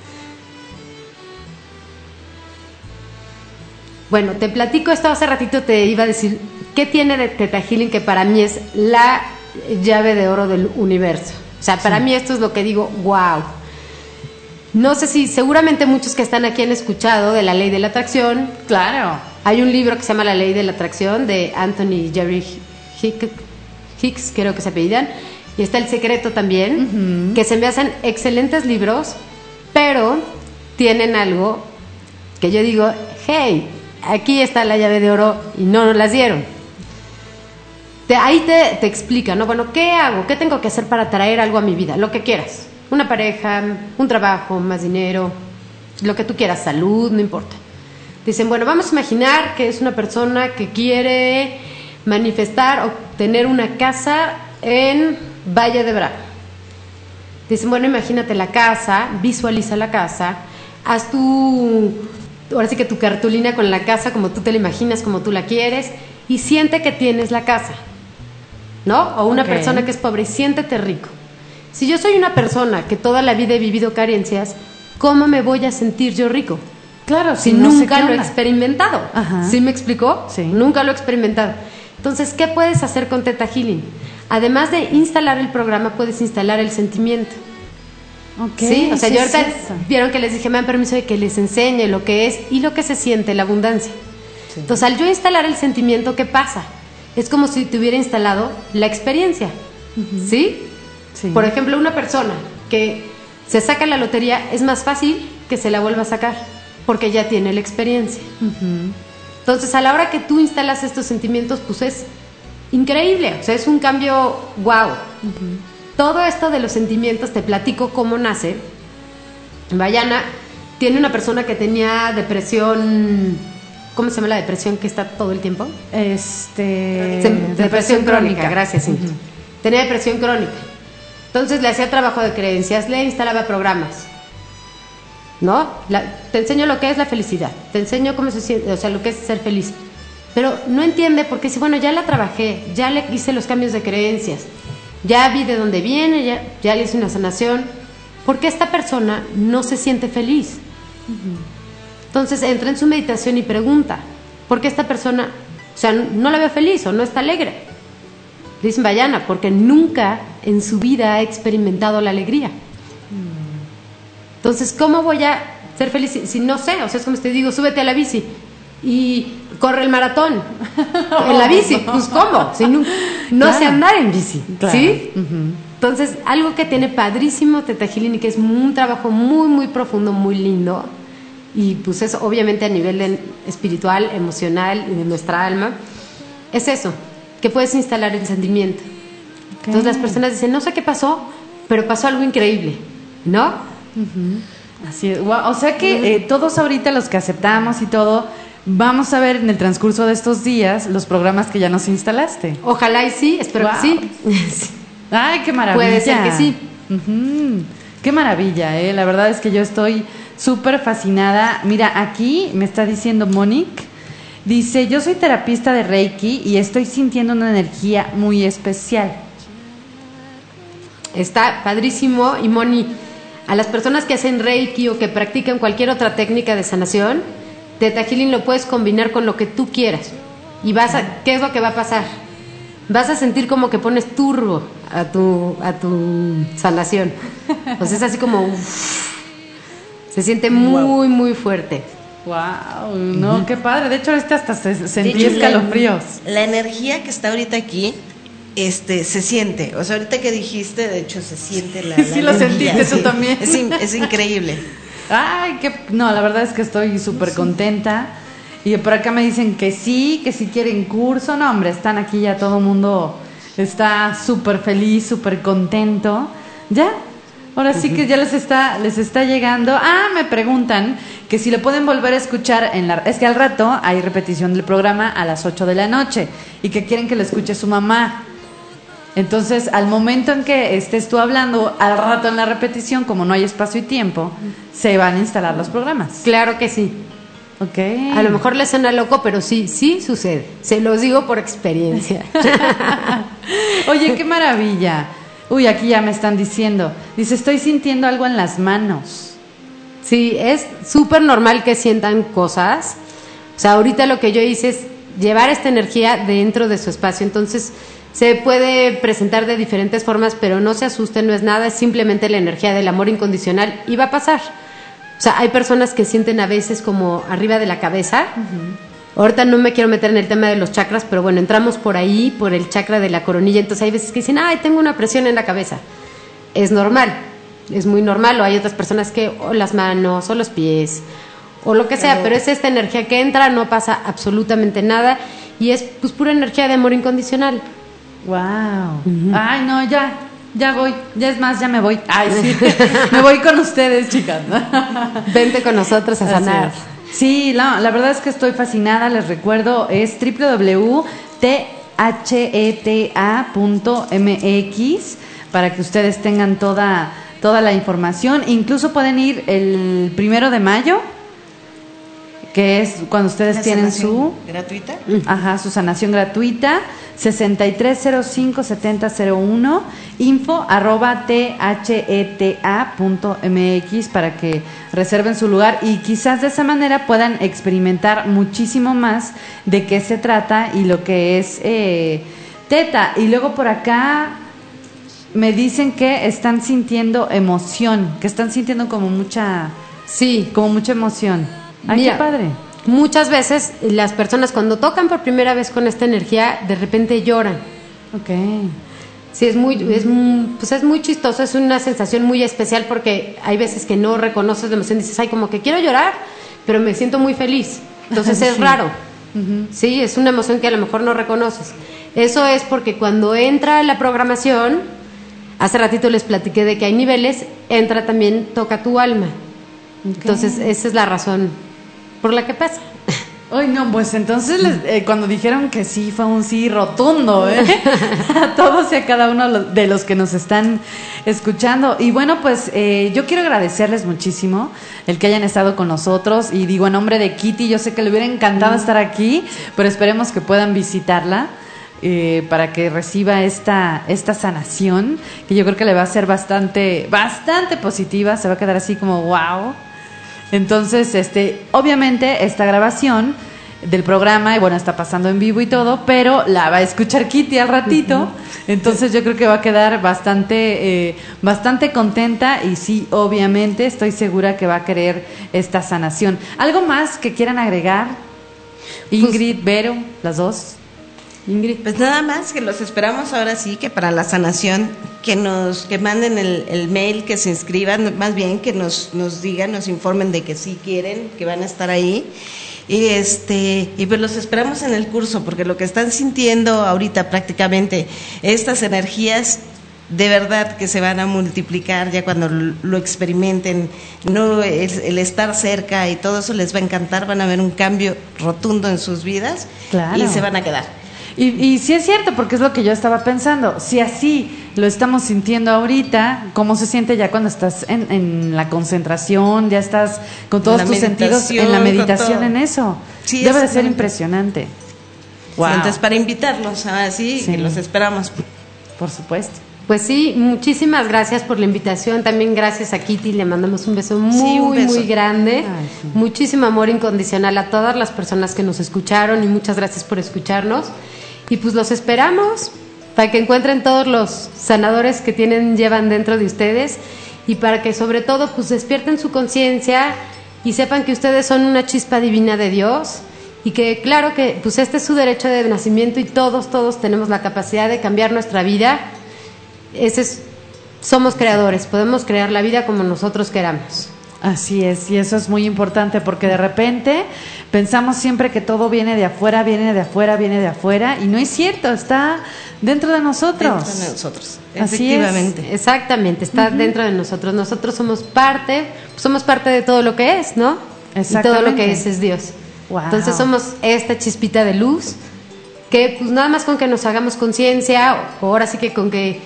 Bueno, te platico esto, hace ratito te iba a decir, ¿qué tiene de Theta Healing que para mí es la llave de oro del universo? O sea, para sí. mí esto es lo que digo, wow. No sé si, seguramente muchos que están aquí han escuchado de la ley de la atracción. Claro. Hay un libro que se llama La ley de la atracción de Anthony Jerry Hicks, Hicks creo que se apellidan, y está El secreto también, uh-huh. que se me hacen excelentes libros, pero tienen algo que yo digo, hey, aquí está la llave de oro y no nos las dieron. Te, ahí te, te explica, ¿no? Bueno, ¿qué hago? ¿Qué tengo que hacer para traer algo a mi vida? Lo que quieras. una pareja, un trabajo, más dinero, lo que tú quieras, salud, no importa. Dicen, bueno, vamos a imaginar que es una persona que quiere manifestar o tener una casa en Valle de Bravo. Dicen, bueno, imagínate la casa, visualiza la casa, haz tu, ahora sí que tu cartulina con la casa como tú te la imaginas, como tú la quieres, y siente que tienes la casa, ¿no? O una okay. persona que es pobre, y siéntete rico. Si yo soy una persona que toda la vida he vivido carencias, ¿cómo me voy a sentir yo rico? Claro, si si no nunca lo he experimentado. Ajá. ¿Sí me explicó? Sí. Nunca lo he experimentado. Entonces, ¿qué puedes hacer con Theta Healing? Además de instalar el programa, puedes instalar el sentimiento. Okay, ¿sí? O sea, sí, yo ahorita sí, sí. vieron que les dije, me dan permiso de que les enseñe lo que es y lo que se siente, la abundancia. Sí. Entonces, al yo instalar el sentimiento, ¿qué pasa? Es como si te hubiera instalado la experiencia. Uh-huh. ¿Sí? Sí. Por ejemplo, una persona que se saca la lotería, es más fácil que se la vuelva a sacar, porque ya tiene la experiencia. Uh-huh. Entonces, a la hora que tú instalas estos sentimientos, pues es increíble, o sea, es un cambio wow. Uh-huh. Todo esto de los sentimientos, te platico cómo nace. Vayana tiene una persona que tenía depresión, ¿cómo se llama la depresión que está todo el tiempo? Este... Se, depresión, depresión crónica, crónica, gracias. Uh-huh. Tenía depresión crónica. Entonces le hacía trabajo de creencias, le instalaba programas. ¿No? La, te enseño lo que es la felicidad, te enseño cómo se siente, o sea, lo que es ser feliz. Pero no entiende porque dice, bueno, ya la trabajé, ya le hice los cambios de creencias, ya vi de dónde viene, ya, ya le hice una sanación. ¿Por qué esta persona no se siente feliz? Uh-huh. Entonces entra en su meditación y pregunta, ¿por qué esta persona, o sea, no la veo feliz o no está alegre? Le dicen, Vayana, porque nunca en su vida ha experimentado la alegría. Entonces, ¿cómo voy a ser feliz si, si no sé? O sea, es como te digo, súbete a la bici y corre el maratón en la bici. Pues, ¿cómo? Si no, no claro. sé andar en bici, claro. ¿sí? Uh-huh. Entonces, algo que tiene padrísimo Theta Healing y que es un trabajo muy, muy profundo, muy lindo, y pues es obviamente a nivel de, espiritual, emocional y de nuestra alma, es eso, que puedes instalar el sentimiento. Okay. Entonces, las personas dicen, no sé qué pasó, pero pasó algo increíble, ¿no? Uh-huh. Así es. Wow. O sea que eh, todos ahorita los que aceptamos y todo, vamos a ver en el transcurso de estos días los programas que ya nos instalaste. Ojalá y sí, espero wow. que sí. Ay, qué maravilla. Puede ser que sí. Uh-huh. Qué maravilla, eh. La verdad es que yo estoy súper fascinada. Mira, aquí me está diciendo Monique, dice, yo soy terapista de Reiki y estoy sintiendo una energía muy especial. Está padrísimo. Y Moni, a las personas que hacen Reiki o que practican cualquier otra técnica de sanación, Theta Healing lo puedes combinar con lo que tú quieras. Y vas a, ¿qué es lo que va a pasar? Vas a sentir como que pones turbo a tu, a tu sanación. Pues es así como uf, se siente muy, wow. muy fuerte. Wow, no, uh-huh. qué padre. De hecho, ahorita hasta se sentí escalofríos. La, la energía que está ahorita aquí Este, se siente, o sea, ahorita que dijiste, de hecho se siente la, la sí, lo energía, sentiste sí, tú también. Es, es increíble. Ay, que no, la verdad es que estoy súper contenta. Y por acá me dicen que sí, que si quieren curso, no, hombre, están aquí ya todo el mundo está súper feliz, súper contento. Ya, ahora sí que ya les está, les está llegando. Ah, me preguntan que si lo pueden volver a escuchar en la, es que al rato hay repetición del programa a las ocho de la noche y que quieren que lo escuche su mamá. Entonces, al momento en que estés tú hablando, al rato en la repetición, como no hay espacio y tiempo, se van a instalar los programas. Claro que sí. Okay. A lo mejor les suena loco, pero sí, sí sucede. Se los digo por experiencia. Oye, qué maravilla. Uy, aquí ya me están diciendo. Dice, estoy sintiendo algo en las manos. Sí, es súper normal que sientan cosas. O sea, ahorita lo que yo hice es llevar esta energía dentro de su espacio. Entonces, se puede presentar de diferentes formas, pero no se asusten, no es nada, es simplemente la energía del amor incondicional y va a pasar. O sea, hay personas que sienten a veces como arriba de la cabeza. Uh-huh. Ahorita no me quiero meter en el tema de los chakras, pero bueno, entramos por ahí, por el chakra de la coronilla, entonces hay veces que dicen, ay, tengo una presión en la cabeza. Es normal, es muy normal, o hay otras personas que, o las manos, o los pies, o lo que sea, uh-huh. pero es esta energía que entra, no pasa absolutamente nada, y es pues pura energía de amor incondicional. Wow. Uh-huh. Ay, no, ya. ya voy, ya es más, ya me voy. Ay, sí, me voy con ustedes, chicas. Vente con nosotros a sanar. Sí, la, la verdad es que estoy fascinada, les recuerdo, es doble u doble u doble u punto t h e t a punto m x para que ustedes tengan toda, toda la información. Incluso pueden ir el primero de mayo, que es cuando ustedes ¿La tienen sanación su gratuita? Ajá, su sanación gratuita, sesenta y tres cero cinco setenta cero uno, info arroba t h e t a punto m x para que reserven su lugar y quizás de esa manera puedan experimentar muchísimo más de qué se trata y lo que es eh, Teta. Y luego por acá me dicen que están sintiendo emoción, que están sintiendo como mucha, Sí. como mucha emoción. Ay, Mira, qué padre. Muchas veces las personas cuando tocan por primera vez con esta energía, de repente lloran. Ok. Sí, es muy, es, mu- pues es muy chistoso, es una sensación muy especial porque hay veces que no reconoces la emoción, dices, ay, como que quiero llorar, pero me siento muy feliz. Entonces es Sí. raro. Ujú. Sí, es una emoción que a lo mejor no reconoces. Eso es porque cuando entra la programación, hace ratito les platiqué de que hay niveles, entra también, toca tu alma. Entonces esa es la razón por la que pasa. Ay, no, pues entonces les- eh, cuando dijeron que sí, fue un sí rotundo, ¿eh? A todos y a cada uno lo- de los que nos están escuchando. Y bueno, pues eh, yo quiero agradecerles muchísimo el que hayan estado con nosotros. Y digo, en nombre de Kitty, yo sé que le hubiera encantado estar aquí, pero esperemos que puedan visitarla. Eh, para que reciba esta, esta sanación, que yo creo que le va a ser bastante, bastante positiva, se va a quedar así como wow. Entonces, este, obviamente esta grabación del programa, y bueno, está pasando en vivo y todo, pero la va a escuchar Kitty al ratito, entonces yo creo que va a quedar bastante, eh, bastante contenta y sí, obviamente estoy segura que va a querer esta sanación. ¿Algo más que quieran agregar? Ingrid, Vero, las dos. Ingrid. Pues nada más, que los esperamos ahora sí, que para la sanación, que nos que manden el, el mail, que se inscriban, más bien que nos, nos digan, nos informen de que sí quieren, que van a estar ahí. Y este y pues los esperamos en el curso, porque lo que están sintiendo ahorita prácticamente, estas energías de verdad que se van a multiplicar ya cuando lo experimenten, no el, el estar cerca y todo eso les va a encantar, van a ver un cambio rotundo en sus vidas. Claro. Y se van a quedar. Y, y sí es cierto, porque es lo que yo estaba pensando. Si así lo estamos sintiendo ahorita, ¿cómo se siente ya cuando estás en, en la concentración? Ya estás con todos La tus sentidos en la meditación, meditación, con todo. en eso. Sí, Debe de ser exactamente. impresionante. Sí, entonces, para invitarlos, así Sí. que los esperamos. Por supuesto. Pues sí, muchísimas gracias por la invitación. También gracias a Kitty, le mandamos un beso muy, Sí, un beso. muy grande. Ay, sí. Muchísimo amor incondicional a todas las personas que nos escucharon y muchas gracias por escucharnos. Y pues los esperamos para que encuentren todos los sanadores que tienen, llevan dentro de ustedes y para que sobre todo pues despierten su conciencia y sepan que ustedes son una chispa divina de Dios y que claro que pues este es su derecho de nacimiento y todos, todos tenemos la capacidad de cambiar nuestra vida. Ese es, somos creadores, podemos crear la vida como nosotros queramos. Así es, y eso es muy importante porque de repente pensamos siempre que todo viene de afuera, viene de afuera, viene de afuera, y no es cierto, está dentro de nosotros. Dentro de nosotros, Así es. efectivamente. Exactamente, está dentro de nosotros. Nosotros somos parte, somos parte de todo lo que es, ¿no? Y todo lo Exactamente. que es es Dios. Wow. Entonces somos esta chispita de luz que pues nada más con que nos hagamos conciencia, o ahora sí que con que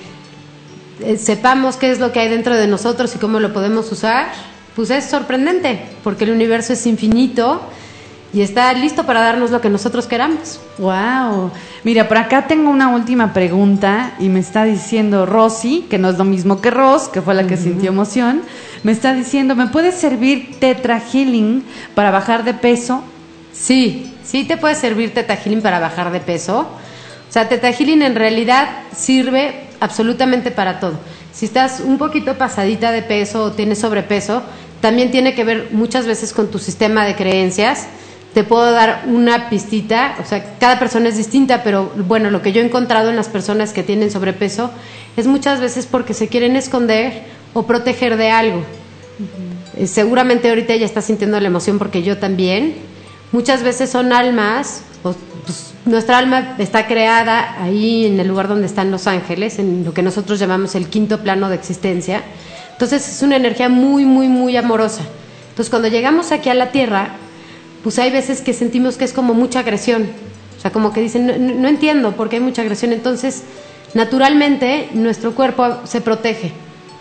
eh, sepamos qué es lo que hay dentro de nosotros y cómo lo podemos usar, pues es sorprendente, porque el universo es infinito y está listo para darnos lo que nosotros queramos. Wow. Mira, por acá tengo una última pregunta y me está diciendo Rosy, que no es lo mismo que Ros, que fue la que sintió emoción, me está diciendo, ¿me puede servir Tetra Healing para bajar de peso? Sí, sí te puede servir Teta Healing para bajar de peso. O sea, Teta Healing en realidad sirve absolutamente para todo. Si estás un poquito pasadita de peso o tienes sobrepeso, también tiene que ver muchas veces con tu sistema de creencias. Te puedo dar una pistita, o sea, cada persona es distinta, pero bueno, lo que yo he encontrado en las personas que tienen sobrepeso es muchas veces porque se quieren esconder o proteger de algo. Uh-huh. Eh, seguramente ahorita ella está sintiendo la emoción porque yo también. Muchas veces son almas, o, pues, nuestra alma está creada ahí en el lugar donde están los ángeles, en lo que nosotros llamamos el quinto plano de existencia. Entonces es una energía muy, muy, muy amorosa. Entonces cuando llegamos aquí a la Tierra, pues hay veces que sentimos que es como mucha agresión. O sea, como que dicen, no, no entiendo por qué hay mucha agresión. Entonces, naturalmente, nuestro cuerpo se protege.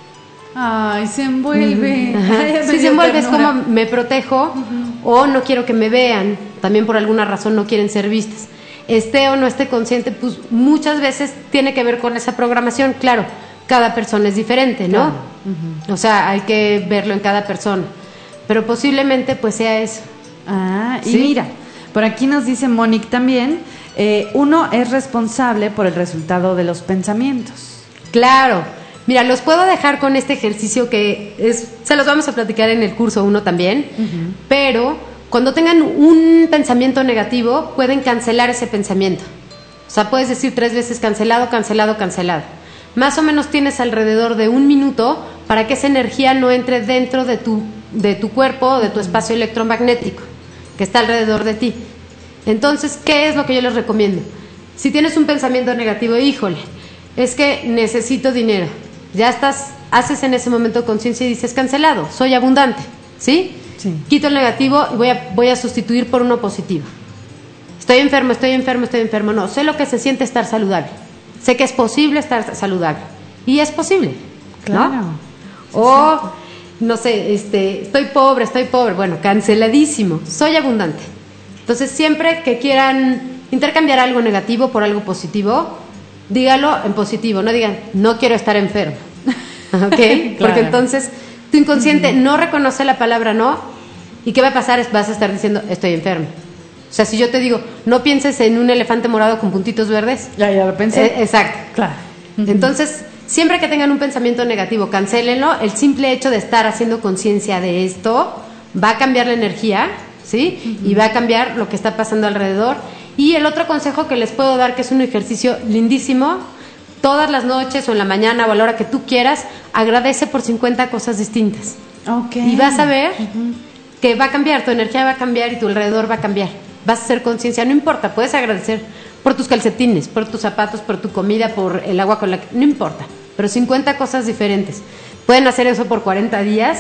Ay, se envuelve. Uh-huh. Ay, sí, se envuelve, es como me protejo, uh-huh, o no quiero que me vean. También por alguna razón no quieren ser vistas. Esté o no esté consciente, pues muchas veces tiene que ver con esa programación. Claro, cada persona es diferente, ¿no? Claro. Uh-huh. O sea, hay que verlo en cada persona. Pero posiblemente pues sea eso. Ah, y ¿sí? Mira, por aquí nos dice Monique también, eh, uno es responsable por el resultado de los pensamientos. Claro, mira, los puedo dejar con este ejercicio que es, se los vamos a platicar en el curso uno también, uh-huh, pero cuando tengan un pensamiento negativo, pueden cancelar ese pensamiento. O sea, puedes decir tres veces cancelado, cancelado, cancelado. Más o menos tienes alrededor de un minuto para que esa energía no entre dentro de tu, de tu cuerpo, de tu espacio electromagnético que está alrededor de ti. Entonces, ¿qué es lo que yo les recomiendo? Si tienes un pensamiento negativo, híjole, es que necesito dinero. Ya estás, haces en ese momento conciencia y dices, cancelado, soy abundante, ¿sí? Sí. Quito el negativo y voy a, voy a sustituir por uno positivo. Estoy enfermo, estoy enfermo, estoy enfermo. No, sé lo que se siente estar saludable. Sé que es posible estar saludable. Y es posible, claro, ¿no? Sí, o, sí, no sé, este, estoy pobre, estoy pobre. Bueno, canceladísimo. Soy abundante. Entonces, siempre que quieran intercambiar algo negativo por algo positivo, dígalo en positivo. No digan, no quiero estar enfermo. ¿Ok? Claro. Porque entonces tu inconsciente no reconoce la palabra no. ¿Y qué va a pasar? Es, vas a estar diciendo, estoy enfermo. O sea, si yo te digo, no pienses en un elefante morado con puntitos verdes. Ya, ya lo pensé. Eh, exacto. Claro. Entonces, siempre que tengan un pensamiento negativo, cancélenlo. El simple hecho de estar haciendo conciencia de esto va a cambiar la energía, ¿sí? Uh-huh. Y va a cambiar lo que está pasando alrededor. Y el otro consejo que les puedo dar, que es un ejercicio lindísimo, todas las noches o en la mañana o a la hora que tú quieras, agradece por cincuenta cosas distintas. Okay. Y vas a ver uh-huh. que va a cambiar, tu energía va a cambiar y tu alrededor va a cambiar. Vas a hacer conciencia, no importa, puedes agradecer por tus calcetines, por tus zapatos, por tu comida, por el agua con la que... No importa, pero cincuenta cosas diferentes. Pueden hacer eso por cuarenta días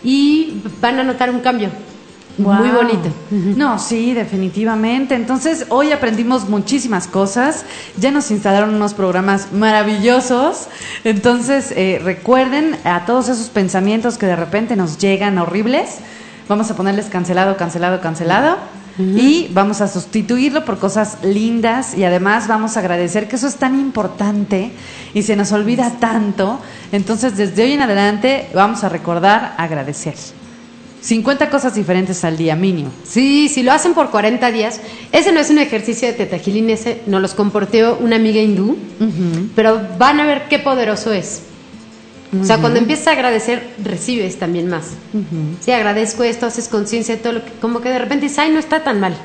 y van a notar un cambio. Wow. Muy bonito. No, sí, definitivamente. Entonces, hoy aprendimos muchísimas cosas. Ya nos instalaron unos programas maravillosos. Entonces, eh, recuerden a todos esos pensamientos que de repente nos llegan horribles. Vamos a ponerles cancelado, cancelado, cancelado. Uh-huh. Y vamos a sustituirlo por cosas lindas. Y además vamos a agradecer, que eso es tan importante y se nos olvida tanto. Entonces, desde hoy en adelante vamos a recordar agradecer. cincuenta cosas diferentes al día mínimo. Sí, si lo hacen por cuarenta días, ese no es un ejercicio de Teta Healing, ese nos los compartió una amiga hindú, uh-huh. pero van a ver qué poderoso es. Uh-huh. O sea, cuando empiezas a agradecer, recibes también más. Uh-huh. Sí, agradezco esto, haces conciencia de todo lo que, como que de repente dices, ay, no está tan mal.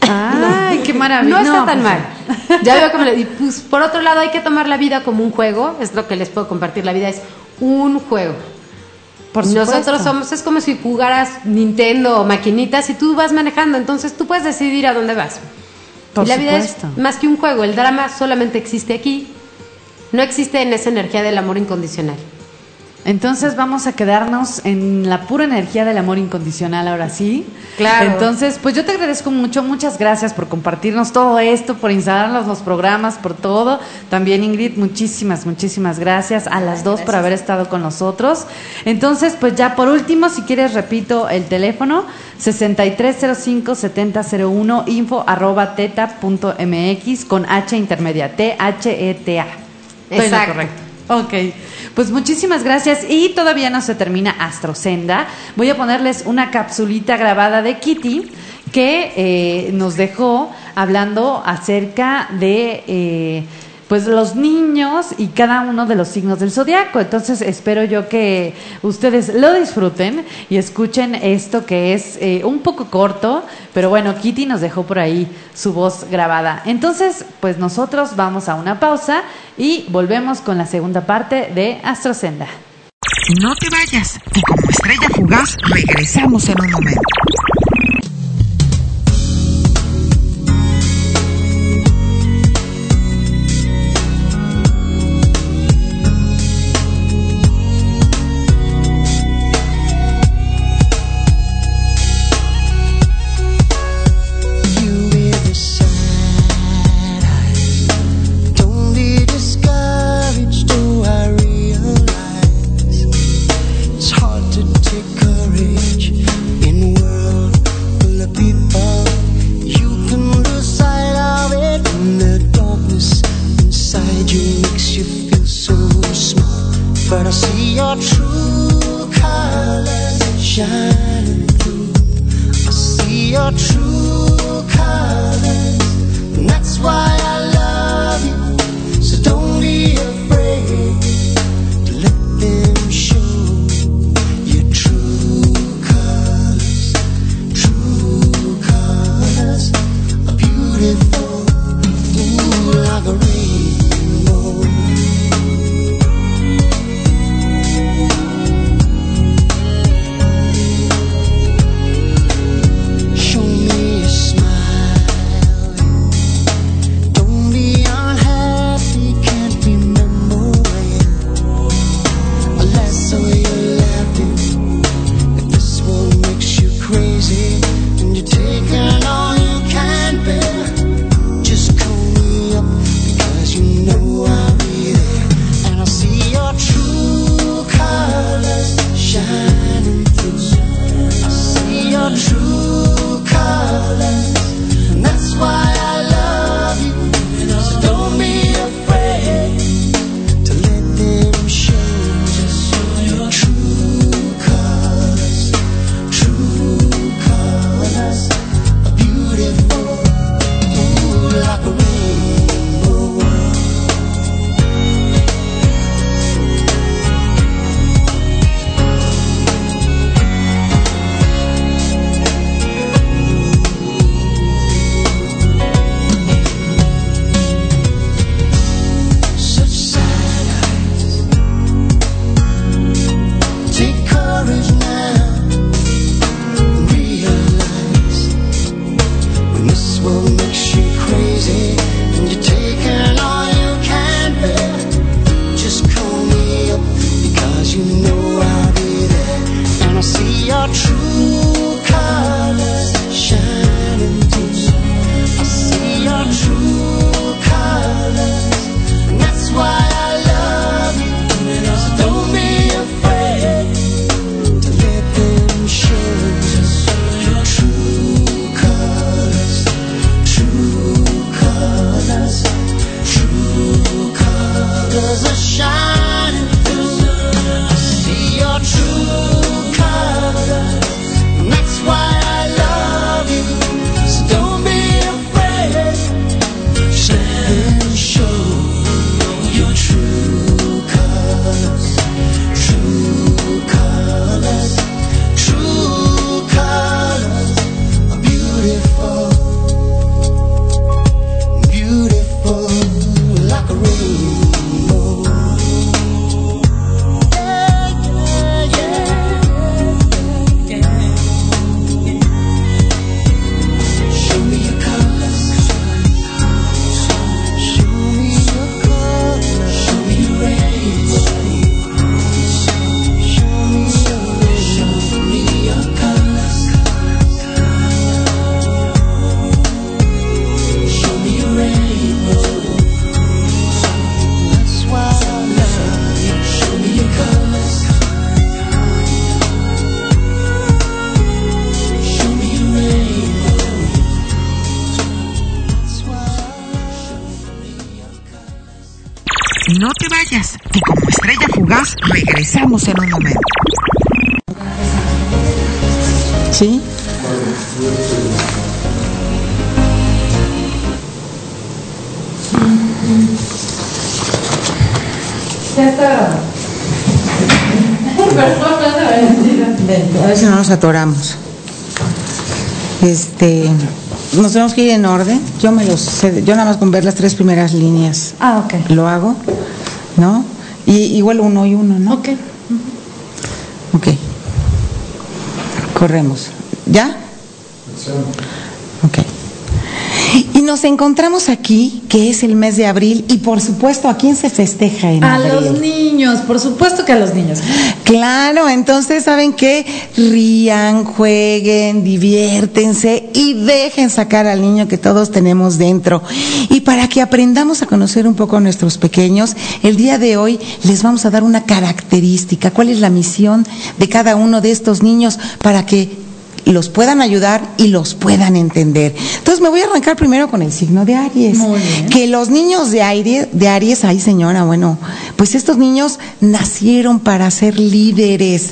Ay, no, qué maravilla. No está no, tan pues, mal. Ya veo cómo le, y pues, por otro lado, hay que tomar la vida como un juego, es lo que les puedo compartir, la vida es un juego. Por Nosotros somos, es como si jugaras Nintendo o maquinitas y tú vas manejando, entonces tú puedes decidir a dónde vas. Por y la supuesto. vida es más que un juego, el drama solamente existe aquí, no existe en esa energía del amor incondicional. Entonces vamos a quedarnos en la pura energía del amor incondicional ahora sí. Claro. Entonces, pues yo te agradezco mucho, muchas gracias por compartirnos todo esto, por instalarnos los programas, por todo. También Ingrid, muchísimas, muchísimas gracias a las dos gracias. Por haber estado con nosotros. Entonces, pues ya por último, si quieres repito el teléfono, sesenta y tres cero cinco, setenta cero uno, info arroba teta punto mx con H intermedia, T H E T A. Exacto. Correcto. Ok, pues muchísimas gracias y todavía no se termina Astrosenda. Voy a ponerles una capsulita grabada de Kitty que eh, nos dejó hablando acerca de eh, pues los niños y cada uno de los signos del zodiaco. Entonces espero yo que ustedes lo disfruten y escuchen esto que es eh, un poco corto, pero bueno, Kitty nos dejó por ahí su voz grabada. Entonces, pues nosotros vamos a una pausa y volvemos con la segunda parte de Astrosenda. No te vayas, que como estrella fugaz regresamos en un momento. shining through. I see your true colors, and that's why I love you. So don't be afraid to let them show your true colors. True colors are beautiful, ooh, like a rainbow. Show me a smile. Don't be unhappy, can't remember when I last saw you laughing. If this world makes you crazy and you're taking all you can bear, just call me up because you know I'll be there. And I'll see your true colors shining through. I see your true colors, and that's why I love you. So don't be afraid to let them show your true colors. True colors are beautiful, ooh, like a rainbow. Such sad eyes. Take courage now and realize when this world makes you crazy and you're taking all you can bear, just call me up because you know I'll be there. And I'll see your true colors shining through. I see your true colors, and that's why I love you. So don't be afraid to let them show your true colors. True colors, true colors are shining through. I see your true colors, and that's why I love you. So don't be afraid, just let them show your true colors. True colors, true colors are beautiful, beautiful like a rainbow. Yeah, yeah, yeah, yeah. Show me your colors. Show me your colors. Show me your rainbow. Show me your, show me your colors. Show me your rainbow. That's why I love you. Show me your colors. Show me your rainbow. That's why I show me your colors. No te vayas, que como estrella fugaz regresamos en un momento. ¿Sí? Ya está. Ven, a ver si no nos atoramos. Este, nos tenemos que ir en orden. Yo me los sé, yo nada más con ver las tres primeras líneas Ah, ok. lo hago, ¿no? Y igual uno y uno, ¿no? Ok. Ok. Corremos. ¿Ya? Ok. Y nos encontramos aquí, que es el mes de abril, y por supuesto, ¿a quién se festeja en A abril? los niños, por supuesto que a los niños. Claro, entonces, ¿saben qué? Rían, jueguen, diviértense y dejen sacar al niño que todos tenemos dentro. Y para que aprendamos a conocer un poco a nuestros pequeños, el día de hoy les vamos a dar una característica. ¿Cuál es la misión de cada uno de estos niños para que los puedan ayudar y los puedan entender? Entonces me voy a arrancar primero con el signo de Aries. Muy bien. Que los niños de Aries, de Aries, ay señora, bueno, pues estos niños nacieron para ser líderes.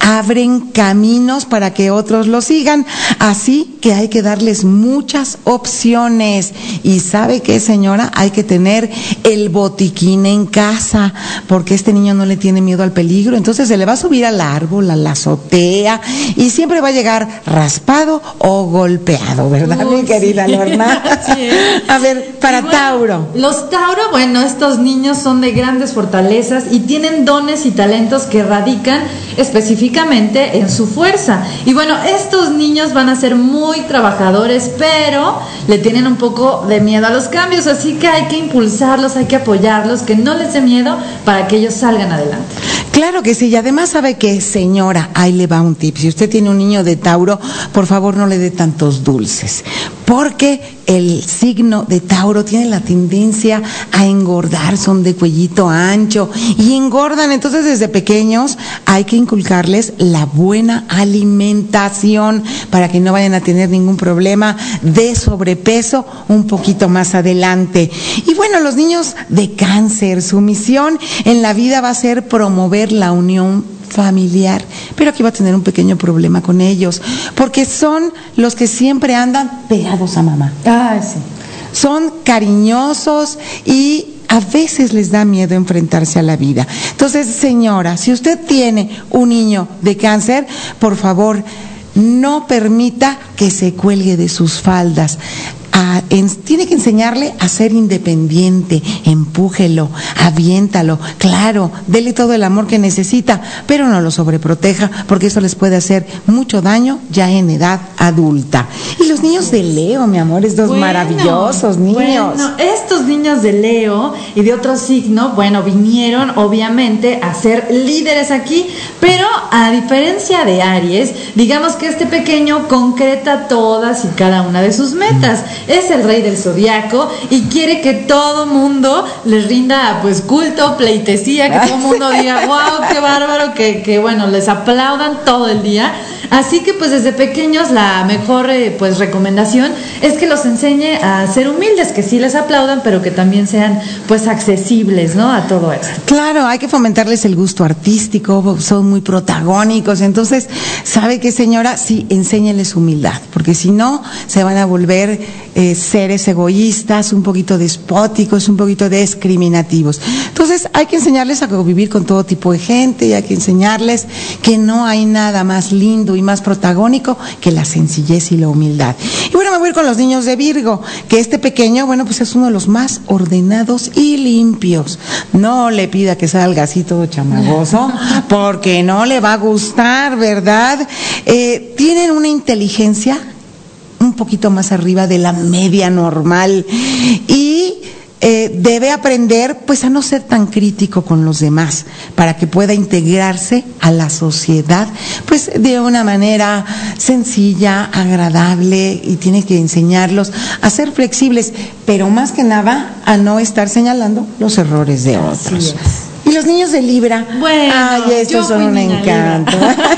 abren caminos para que otros lo sigan. Así que hay que darles muchas opciones. Y ¿sabe qué, señora? Hay que tener el botiquín en casa, porque este niño no le tiene miedo al peligro. Entonces se le va a subir al árbol, a la azotea, y siempre va a llegar raspado o golpeado, ¿verdad, Uy, mi querida sí. Lorna? Sí. A ver, para Y bueno, Tauro. Los Tauro, bueno, estos niños son de grandes fortalezas y tienen dones y talentos que radican específicamente en su fuerza. Y bueno, estos niños van a ser muy trabajadores, pero le tienen un poco de miedo a los cambios, así que hay que impulsarlos, hay que apoyarlos, que no les dé miedo para que ellos salgan adelante. Claro que sí, y además sabe que, señora, ahí le va un tip. Si usted tiene un niño de Tauro, por favor no le dé tantos dulces, porque el signo de Tauro tiene la tendencia a engordar, son de cuellito ancho y engordan. Entonces desde pequeños hay que inculcarles la buena alimentación para que no vayan a tener ningún problema de sobrepeso un poquito más adelante. Y bueno, los niños de Cáncer, su misión en la vida va a ser promover la unión familiar, pero aquí va a tener un pequeño problema con ellos, porque son los que siempre andan pegados a mamá. Ay, sí. Son cariñosos y a veces les da miedo enfrentarse a la vida. Entonces, señora, si usted tiene un niño de Cáncer, por favor, no permita que se cuelgue de sus faldas. A, en, tiene que enseñarle a ser independiente, empújelo, aviéntalo, claro, dele todo el amor que necesita, pero no lo sobreproteja, porque eso les puede hacer mucho daño ya en edad adulta. Y los niños de Leo, mi amor, estos Bueno, maravillosos niños. Bueno, estos niños de Leo y de otro signo, bueno, vinieron obviamente a ser líderes aquí, pero a diferencia de Aries, digamos que este pequeño concreta todas y cada una de sus metas. Es el rey del zodiaco y quiere que todo mundo les rinda pues culto, pleitesía, que todo mundo diga, wow, qué bárbaro, que, que bueno, les aplaudan todo el día. Así que pues desde pequeños la mejor eh, pues recomendación es que los enseñe a ser humildes, que sí les aplaudan, pero que también sean pues accesibles, ¿no? A todo esto. Claro, hay que fomentarles el gusto artístico, son muy protagónicos, entonces, ¿sabe qué, señora? Sí, enséñeles humildad, porque si no, se van a volver eh, seres egoístas, un poquito despóticos, un poquito discriminativos. Entonces, hay que enseñarles a convivir con todo tipo de gente y hay que enseñarles que no hay nada más lindo y más protagónico que la sencillez y la humildad. Y bueno, me voy a ir con los niños de Virgo, que este pequeño, bueno, pues es uno de los más ordenados y limpios. No le pida que salga así todo chamagoso, porque no le va a gustar, ¿verdad? Eh, tienen una inteligencia un poquito más arriba de la media normal y Eh, debe aprender pues a no ser tan crítico con los demás para que pueda integrarse a la sociedad pues de una manera sencilla, agradable, y tiene que enseñarlos a ser flexibles, pero más que nada a no estar señalando los errores de otros. Así es. Y los niños de Libra, Bueno, ay, estos yo son fui un niña encanto.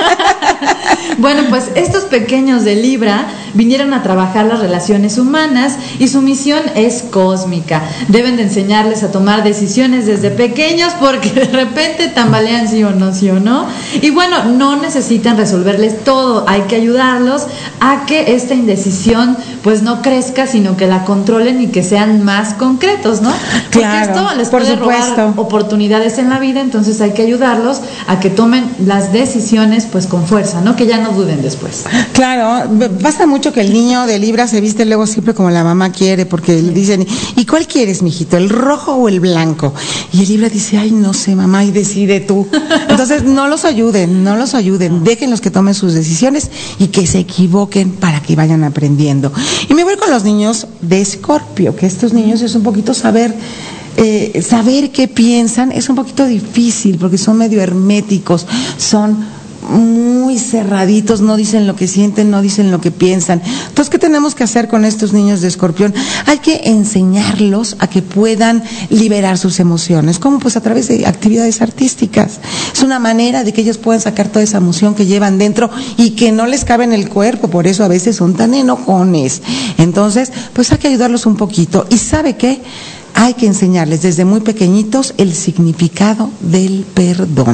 Bueno, pues estos pequeños de Libra vinieron a trabajar las relaciones humanas y su misión es cósmica. Deben de enseñarles a tomar decisiones desde pequeños porque de repente tambalean sí o no, sí o no. Y bueno, no necesitan resolverles todo, hay que ayudarlos a que esta indecisión pues no crezca, sino que la controlen y que sean más concretos, ¿no? Porque Claro, esto les por puede supuesto. robar oportunidades en la vida, entonces hay que ayudarlos a que tomen las decisiones pues con fuerza, ¿no? Que ya no duden después. Claro, pasa mucho que el niño de Libra se viste luego siempre como la mamá quiere, porque le dicen, ¿y cuál quieres, mijito, el rojo o el blanco? Y el Libra dice, ay, no sé, mamá, y decide tú. Entonces, no los ayuden, no los ayuden, déjenlos que tomen sus decisiones y que se equivoquen para que vayan aprendiendo. Y me voy con los niños de Escorpio, que estos niños es un poquito saber... Eh, saber qué piensan es un poquito difícil porque son medio herméticos, son muy cerraditos, no dicen lo que sienten, no dicen lo que piensan. Entonces, ¿qué tenemos que hacer con estos niños de Escorpión? Hay que enseñarlos a que puedan liberar sus emociones. ¿Cómo? Pues a través de actividades artísticas. Es una manera de que ellos puedan sacar toda esa emoción que llevan dentro y que no les cabe en el cuerpo, por eso a veces son tan enojones. Entonces, pues hay que ayudarlos un poquito. ¿Y sabe qué? Hay que enseñarles desde muy pequeñitos el significado del perdón.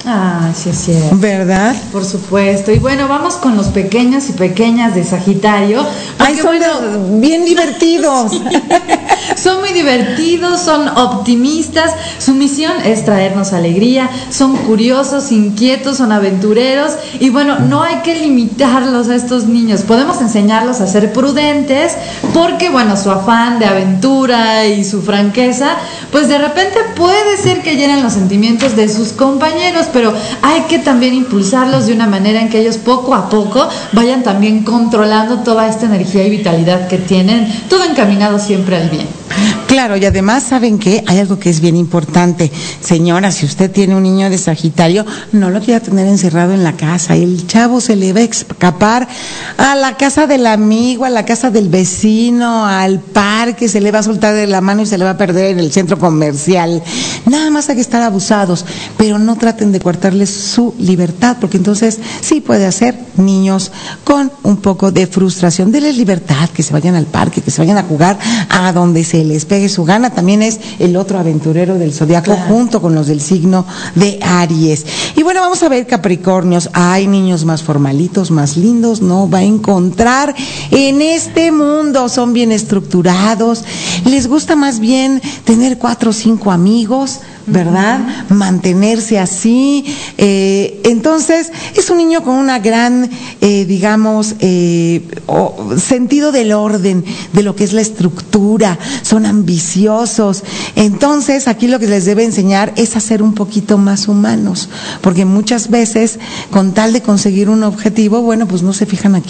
Ah, sí es cierto. ¿Verdad? Por supuesto. Y bueno, vamos con los pequeños y pequeñas de Sagitario. Ay, Porque, son bueno, de- bien divertidos. son muy divertidos, son optimistas, su misión es traernos alegría, son curiosos, inquietos, son aventureros y bueno, no hay que limitarlos a estos niños, podemos enseñarlos a ser prudentes porque bueno, su afán de aventura y su franqueza, pues de repente puede ser que hieren los sentimientos de sus compañeros, pero hay que también impulsarlos de una manera en que ellos poco a poco vayan también controlando toda esta energía y vitalidad que tienen, todo encaminado siempre al bien. Claro, y además, ¿saben qué? Hay algo que es bien importante. Señora, si usted tiene un niño de Sagitario, no lo quiera tener encerrado en la casa. El chavo se le va a escapar a la casa del amigo, a la casa del vecino, al parque, se le va a soltar de la mano y se le va a perder en el centro comercial. Nada más hay que estar abusados, pero no traten de coartarles su libertad, porque entonces sí puede hacer niños con un poco de frustración. Denles libertad, que se vayan al parque, que se vayan a jugar a donde se les pegue su gana. También es el otro aventurero del zodiaco, claro, junto con los del signo de Aries. Y bueno, vamos a ver, Capricornios. Hay niños más formalitos, más lindos, no va a encontrar en este mundo. Son bien estructurados, les gusta más bien tener cuatro o cinco amigos, ¿verdad? Uh-huh. Mantenerse así. Eh, entonces, es un niño con una gran, eh, digamos, eh, oh, sentido del orden, de lo que es la estructura. Son ambiciosos. Entonces, aquí lo que les debe enseñar es a ser un poquito más humanos, porque muchas veces, con tal de conseguir un objetivo, bueno, pues no se fijan aquí